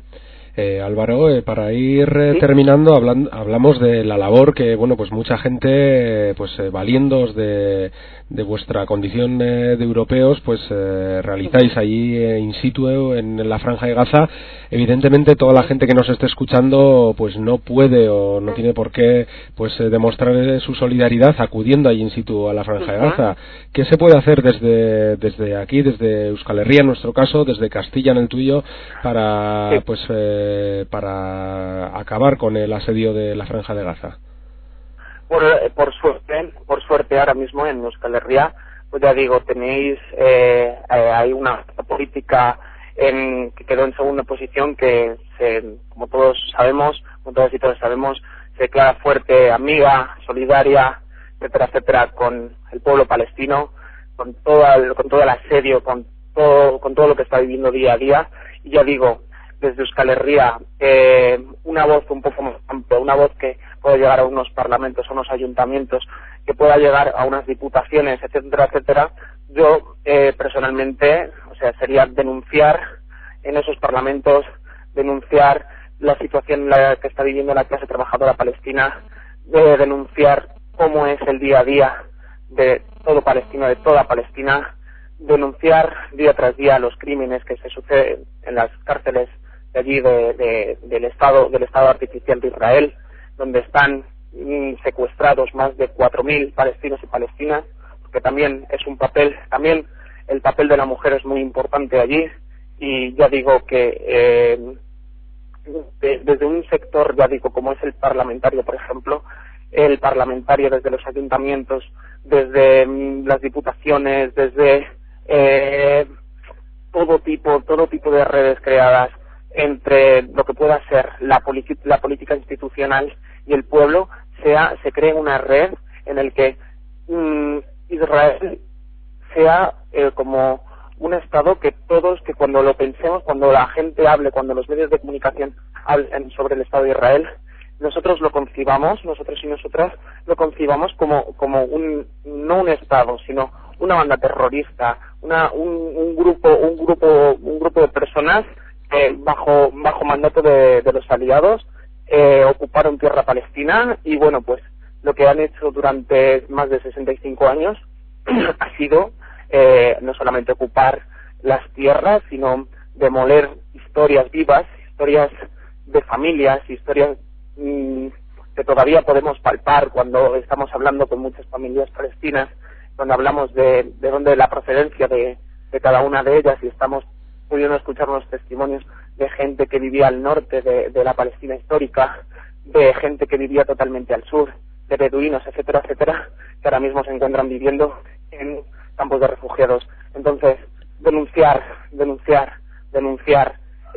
Eh, Álvaro, eh, para ir eh, ¿Sí? terminando, hablan, hablamos de la labor que, bueno, pues mucha gente, eh, pues eh, valiéndoos de, de vuestra condición eh, de europeos, pues eh, realizáis allí eh, in situ eh, en la Franja de Gaza. Evidentemente, toda la gente que nos esté escuchando, pues no puede o no tiene por qué, pues eh, demostrar eh, su solidaridad acudiendo allí in situ a la Franja de Gaza. ¿Qué se puede hacer desde desde aquí, desde Euskal Herria en nuestro caso, desde Castilla en el tuyo, para, Sí. pues eh, para acabar con el asedio de la Franja de Gaza? Por, por suerte, por suerte ahora mismo en Euskal Herria, pues ya digo, tenéis, eh, eh, hay una política en, que quedó en segunda posición que, se, como todos sabemos, como todos y todas sabemos, se declara fuerte, amiga, solidaria, etcétera, etcétera, con el pueblo palestino, con todo el, con todo el asedio, con todo, con todo lo que está viviendo día a día. Y ya digo, desde Euskal Herria, eh, una voz un poco más amplia, una voz que pueda llegar a unos parlamentos, a unos ayuntamientos, que pueda llegar a unas diputaciones, etcétera, etcétera. Yo, eh, personalmente, o sea, sería denunciar en esos parlamentos, denunciar la situación en la que está viviendo la clase trabajadora palestina, de denunciar cómo es el día a día de todo Palestina, de toda Palestina, denunciar día tras día los crímenes que se suceden en las cárceles de allí de, de, del Estado del Estado artificial de Israel, donde están mm, secuestrados más de cuatro mil palestinos y palestinas, porque también es un papel, también el papel de la mujer es muy importante allí, y ya digo que eh, de, desde un sector, ya digo, como es el parlamentario, por ejemplo, el parlamentario desde los ayuntamientos, desde mm, las diputaciones, desde eh, todo tipo, todo tipo de redes creadas entre lo que pueda ser la, la política institucional y el pueblo, sea, se cree una red en el que mm, Israel sea eh, como un Estado que todos, que cuando lo pensemos, cuando la gente hable, cuando los medios de comunicación hablen sobre el Estado de Israel, nosotros lo concibamos, nosotros y nosotras lo concibamos como, como un, no un Estado, sino una banda terrorista, una, un, un grupo, un grupo, un grupo de personas eh, bajo, bajo mandato de, de los aliados, eh, ocuparon tierra palestina, y bueno, pues lo que han hecho durante más de sesenta y cinco años ha sido eh, no solamente ocupar las tierras, sino demoler historias vivas, historias de familias, historias mmm, que todavía podemos palpar cuando estamos hablando con muchas familias palestinas, cuando hablamos de, de dónde la procedencia de, de cada una de ellas, y estamos pudiendo escuchar unos testimonios de gente que vivía al norte de, de la Palestina histórica, de gente que vivía totalmente al sur, de beduinos, etcétera, etcétera, que ahora mismo se encuentran viviendo en campos de refugiados. Entonces, denunciar, denunciar, denunciar.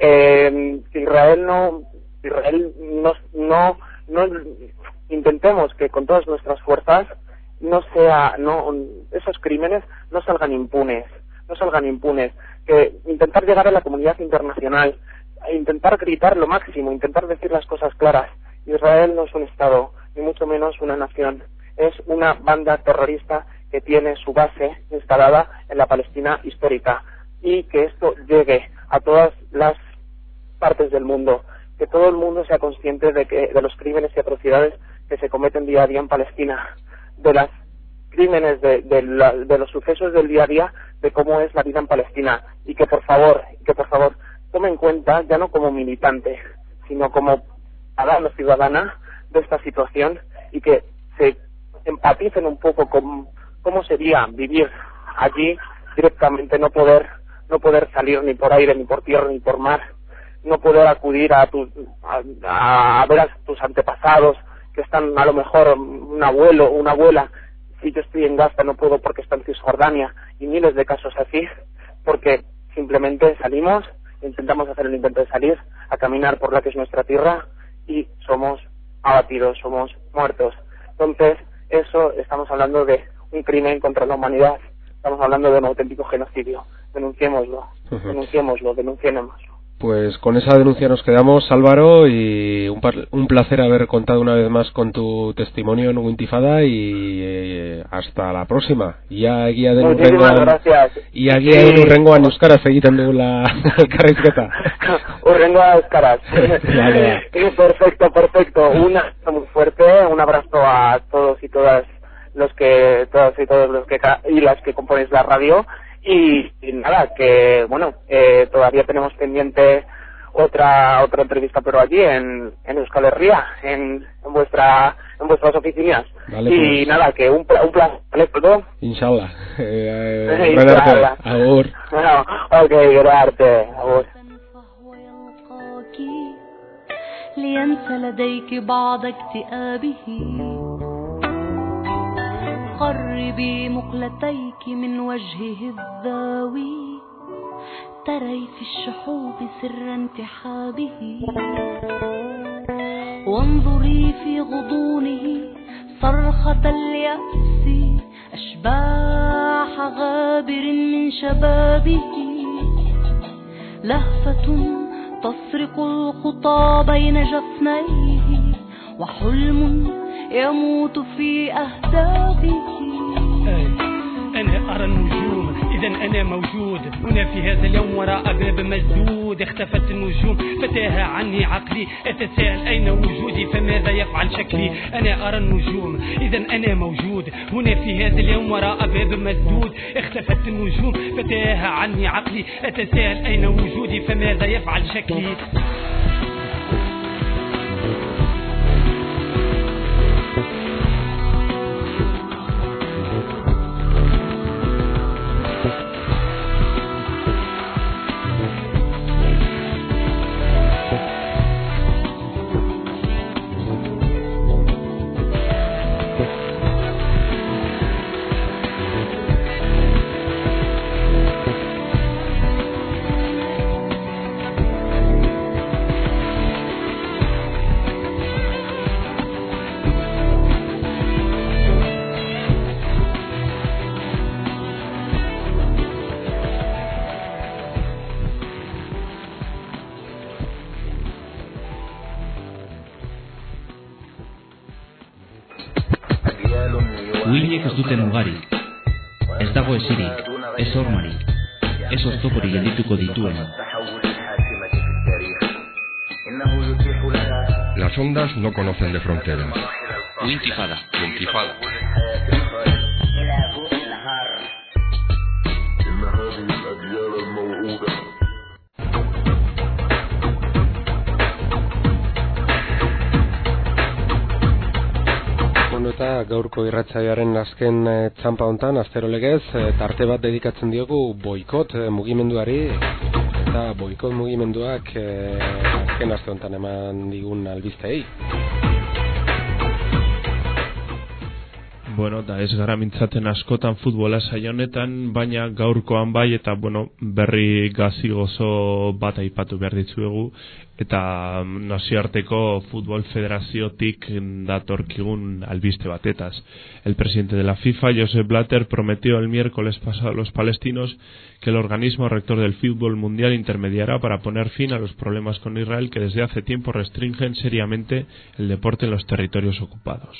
Eh, Israel no, Israel no, no, no intentemos que con todas nuestras fuerzas no sea, no, esos crímenes no salgan impunes, no salgan impunes, que intentar llegar a la comunidad internacional, intentar gritar lo máximo, intentar decir las cosas claras. Israel no es un Estado, ni mucho menos una nación, es una banda terrorista que tiene su base instalada en la Palestina histórica, y que esto llegue a todas las partes del mundo, que todo el mundo sea consciente de que de los crímenes y atrocidades que se cometen día a día en Palestina, de los crímenes, de, de, la, de los sucesos del día a día, de cómo es la vida en Palestina, y que por favor, que por favor tome en cuenta, ya no como militante, sino como ciudadano ciudadana de esta situación, y que se empaticen un poco con cómo sería vivir allí directamente, no poder no poder salir ni por aire, ni por tierra, ni por mar, no poder acudir a, tu, a, a ver a tus antepasados que están, a lo mejor un abuelo o una abuela. Si yo estoy en Gaza no puedo porque está en Cisjordania, y miles de casos así, porque simplemente salimos, intentamos hacer el intento de salir a caminar por la que es nuestra tierra, y somos abatidos, somos muertos. Entonces, eso, estamos hablando de un crimen contra la humanidad, estamos hablando de un auténtico genocidio. Denunciémoslo, uh-huh. denunciémoslo, denunciémoslo. Pues con esa denuncia nos quedamos, Álvaro, y un, par, un placer haber contado una vez más con tu testimonio en Wintifada y eh, hasta la próxima. Ya egia den urrengoan, y egia den urrengoan euskaraz egiten dugula elkarrizketa. Urrengoa euskaraz. Perfecto, perfecto. Un abrazo muy fuerte, un abrazo a todos y todas los que, todos y todos los que y las que componéis la radio. Y, y nada, que bueno, eh, todavía tenemos pendiente otra otra entrevista, pero allí en, en Euskal Herria, en, en vuestra en vuestras oficinas. Vale, y pues, nada, que un, un placer, ¿vale? ¿Todo? Inshallah. Eh, eh, Inshallah. Agur. Bueno, ok, gracias. Agur. لينسى لديك بعض اكتئابه قربي مقلتيك من وجهه الذاوي تري في الشحوب سر انتحابه وانظري في غضونه صرخة اليأس أشباح غابر من شبابه لهفة تسرق الخطى بين جفنيه وحلم يموت في أهدافه. أنا أرى النجوم إذا أنا موجود هنا في هذا اليوم وراء باب مسدود اختفت النجوم فتاه عني عقلي أتساءل أين وجودي فماذا يفعل شكلي أنا أرى النجوم إذا أنا موجود هنا في هذا اليوم وراء باب مسدود اختفت النجوم فتاه عني عقلي أتساءل أين وجودي فماذا يفعل شكلي. Uhinek ez duten mugarik, ez dago esirik, ez hormarik, ez oztoporik geldituko dituen. Las ondas no conocen de fronteras. Wintifada. Wintifada. Eta gaurko irratsaioaren azken e, txampa hontan astero legez e, tarte bat dedikatzen diogu boikot e, mugimenduari eta boikot mugimenduak e, azken aste hontan eman digun albisteei. Bueno, da ez gara mintzaten askotan futbola saio honetan, baina gaurkoan bai eta bueno, berri gazi gozo bat aipatu behar ditzuegu eta nazioarteko futbol federaziotik datorkigun albiste batetaz. El presidente de la FIFA, Josep Blatter, prometió el miércoles pasado a los palestinos que el organismo rector del fútbol mundial intermediará para poner fin a los problemas con Israel que desde hace tiempo restringen seriamente el deporte en los territorios ocupados.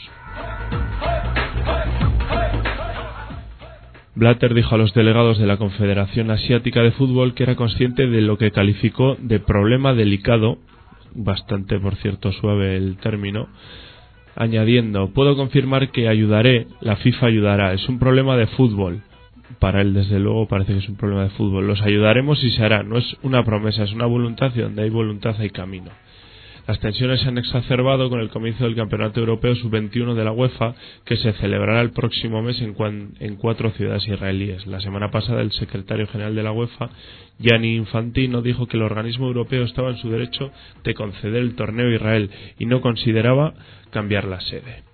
Blatter dijo a los delegados de la Confederación Asiática de Fútbol que era consciente de lo que calificó de problema delicado, bastante por cierto suave el término, añadiendo: puedo confirmar que ayudaré, la FIFA ayudará, es un problema de fútbol. Para él desde luego parece que es un problema de fútbol, los ayudaremos y se hará, no es una promesa, es una voluntad y donde hay voluntad hay camino. Las tensiones se han exacerbado con el comienzo del Campeonato Europeo sub veintiuno de la UEFA, que se celebrará el próximo mes en, cuan, en cuatro ciudades israelíes. La semana pasada el secretario general de la UEFA, Gianni Infantino, dijo que el organismo europeo estaba en su derecho de conceder el torneo a Israel y no consideraba cambiar la sede.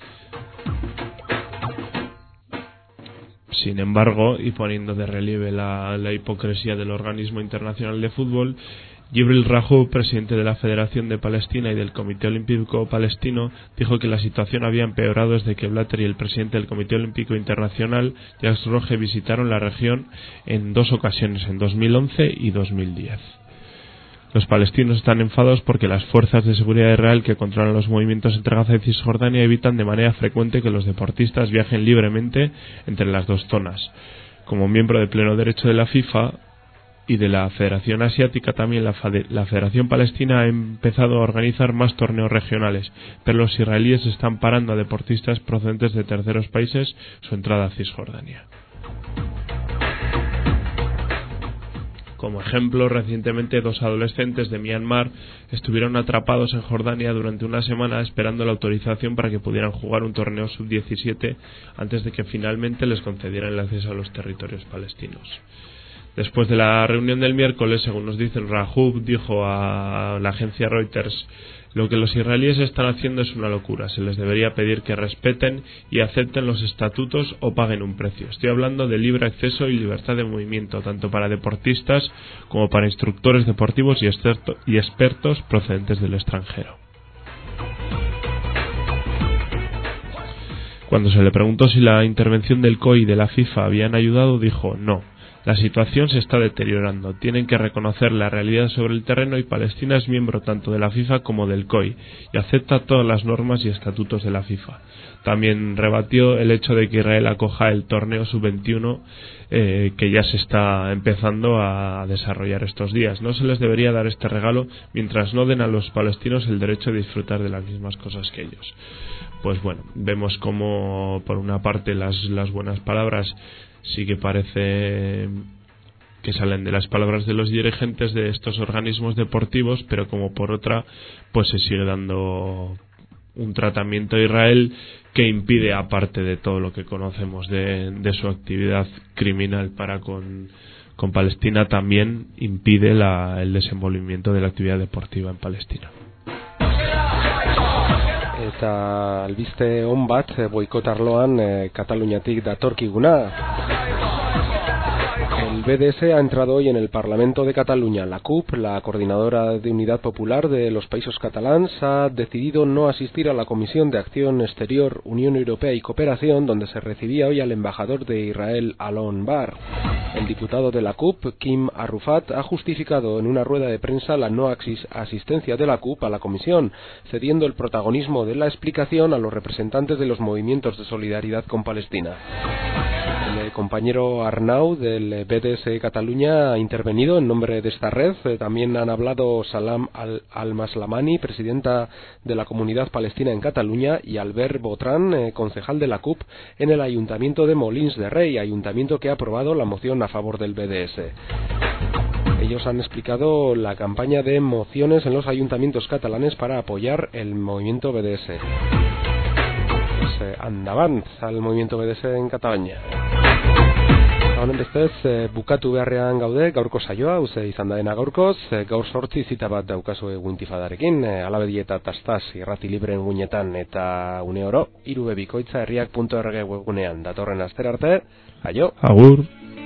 Sin embargo, y poniendo de relieve la, la hipocresía del organismo internacional de fútbol, Jibril Rajoub, presidente de la Federación de Palestina y del Comité Olímpico Palestino, dijo que la situación había empeorado desde que Blatter y el presidente del Comité Olímpico Internacional, Jacques Roge, visitaron la región en dos ocasiones, en dos mil once y dos mil diez. Los palestinos están enfadados porque las fuerzas de seguridad de Israel que controlan los movimientos entre Gaza y Cisjordania evitan de manera frecuente que los deportistas viajen libremente entre las dos zonas. Como miembro de pleno derecho de la FIFA y de la Federación Asiática, también la, la Federación Palestina ha empezado a organizar más torneos regionales, pero los israelíes están parando a deportistas procedentes de terceros países su entrada a Cisjordania. Como ejemplo, recientemente dos adolescentes de Myanmar estuvieron atrapados en Jordania durante una semana esperando la autorización para que pudieran jugar un torneo sub diecisiete antes de que finalmente les concedieran el acceso a los territorios palestinos. Después de la reunión del miércoles, según nos dice Rahoub, dijo a la agencia Reuters: lo que los israelíes están haciendo es una locura, se les debería pedir que respeten y acepten los estatutos o paguen un precio. Estoy hablando de libre acceso y libertad de movimiento, tanto para deportistas como para instructores deportivos y, experto, y expertos procedentes del extranjero. Cuando se le preguntó si la intervención del C O I y de la FIFA habían ayudado, dijo: no. La situación se está deteriorando. Tienen que reconocer la realidad sobre el terreno y Palestina es miembro tanto de la FIFA como del C O I y acepta todas las normas y estatutos de la FIFA. También rebatió el hecho de que Israel acoja el torneo sub veintiuno eh, que ya se está empezando a desarrollar estos días. No se les debería dar este regalo mientras no den a los palestinos el derecho de disfrutar de las mismas cosas que ellos. Pues bueno, vemos como por una parte las, las buenas palabras sí que parece que salen de las palabras de los dirigentes de estos organismos deportivos, pero como por otra pues se sigue dando un tratamiento a Israel que impide, aparte de todo lo que conocemos de, de su actividad criminal para con, con Palestina, también impide la, el desenvolvimiento de la actividad deportiva en Palestina. Eta albiste on bat boikot arloan eh, Kataluniatik datorkiguna. El B D S ha entrado hoy en el Parlamento de Cataluña. La C U P, la Coordinadora de Unidad Popular de los Països Catalans, ha decidido no asistir a la Comisión de Acción Exterior, Unión Europea y Cooperación, donde se recibía hoy al embajador de Israel, Alon Bar. El diputado de la C U P, Kim Arrufat, ha justificado en una rueda de prensa la no asistencia de la C U P a la comisión, cediendo el protagonismo de la explicación a los representantes de los movimientos de solidaridad con Palestina. El compañero Arnau del B D S Cataluña ha intervenido en nombre de esta red. También han hablado Salam Al-Maslamani, presidenta de la Comunidad Palestina en Cataluña, y Albert Botran, eh, concejal de la C U P en el Ayuntamiento de Molins de Rey, ayuntamiento que ha aprobado la moción a favor del B D S. Ellos han explicado la campaña de mociones en los ayuntamientos catalanes para apoyar el movimiento B D S. Pues, eh, andavant al movimiento B D S en Cataluña. Honen bestez, e, bukatu beharrean gaude gaurko saioa, uze izan da dena gaurkoz, e, gaur sortzi zita bat daukazu Wintifadarekin, e, alabedi eta tastaz irrati libreen guinetan eta une oro, hiru be bikoitza herriak puntu org webgunean. Datorren astera arte, aio! Agur!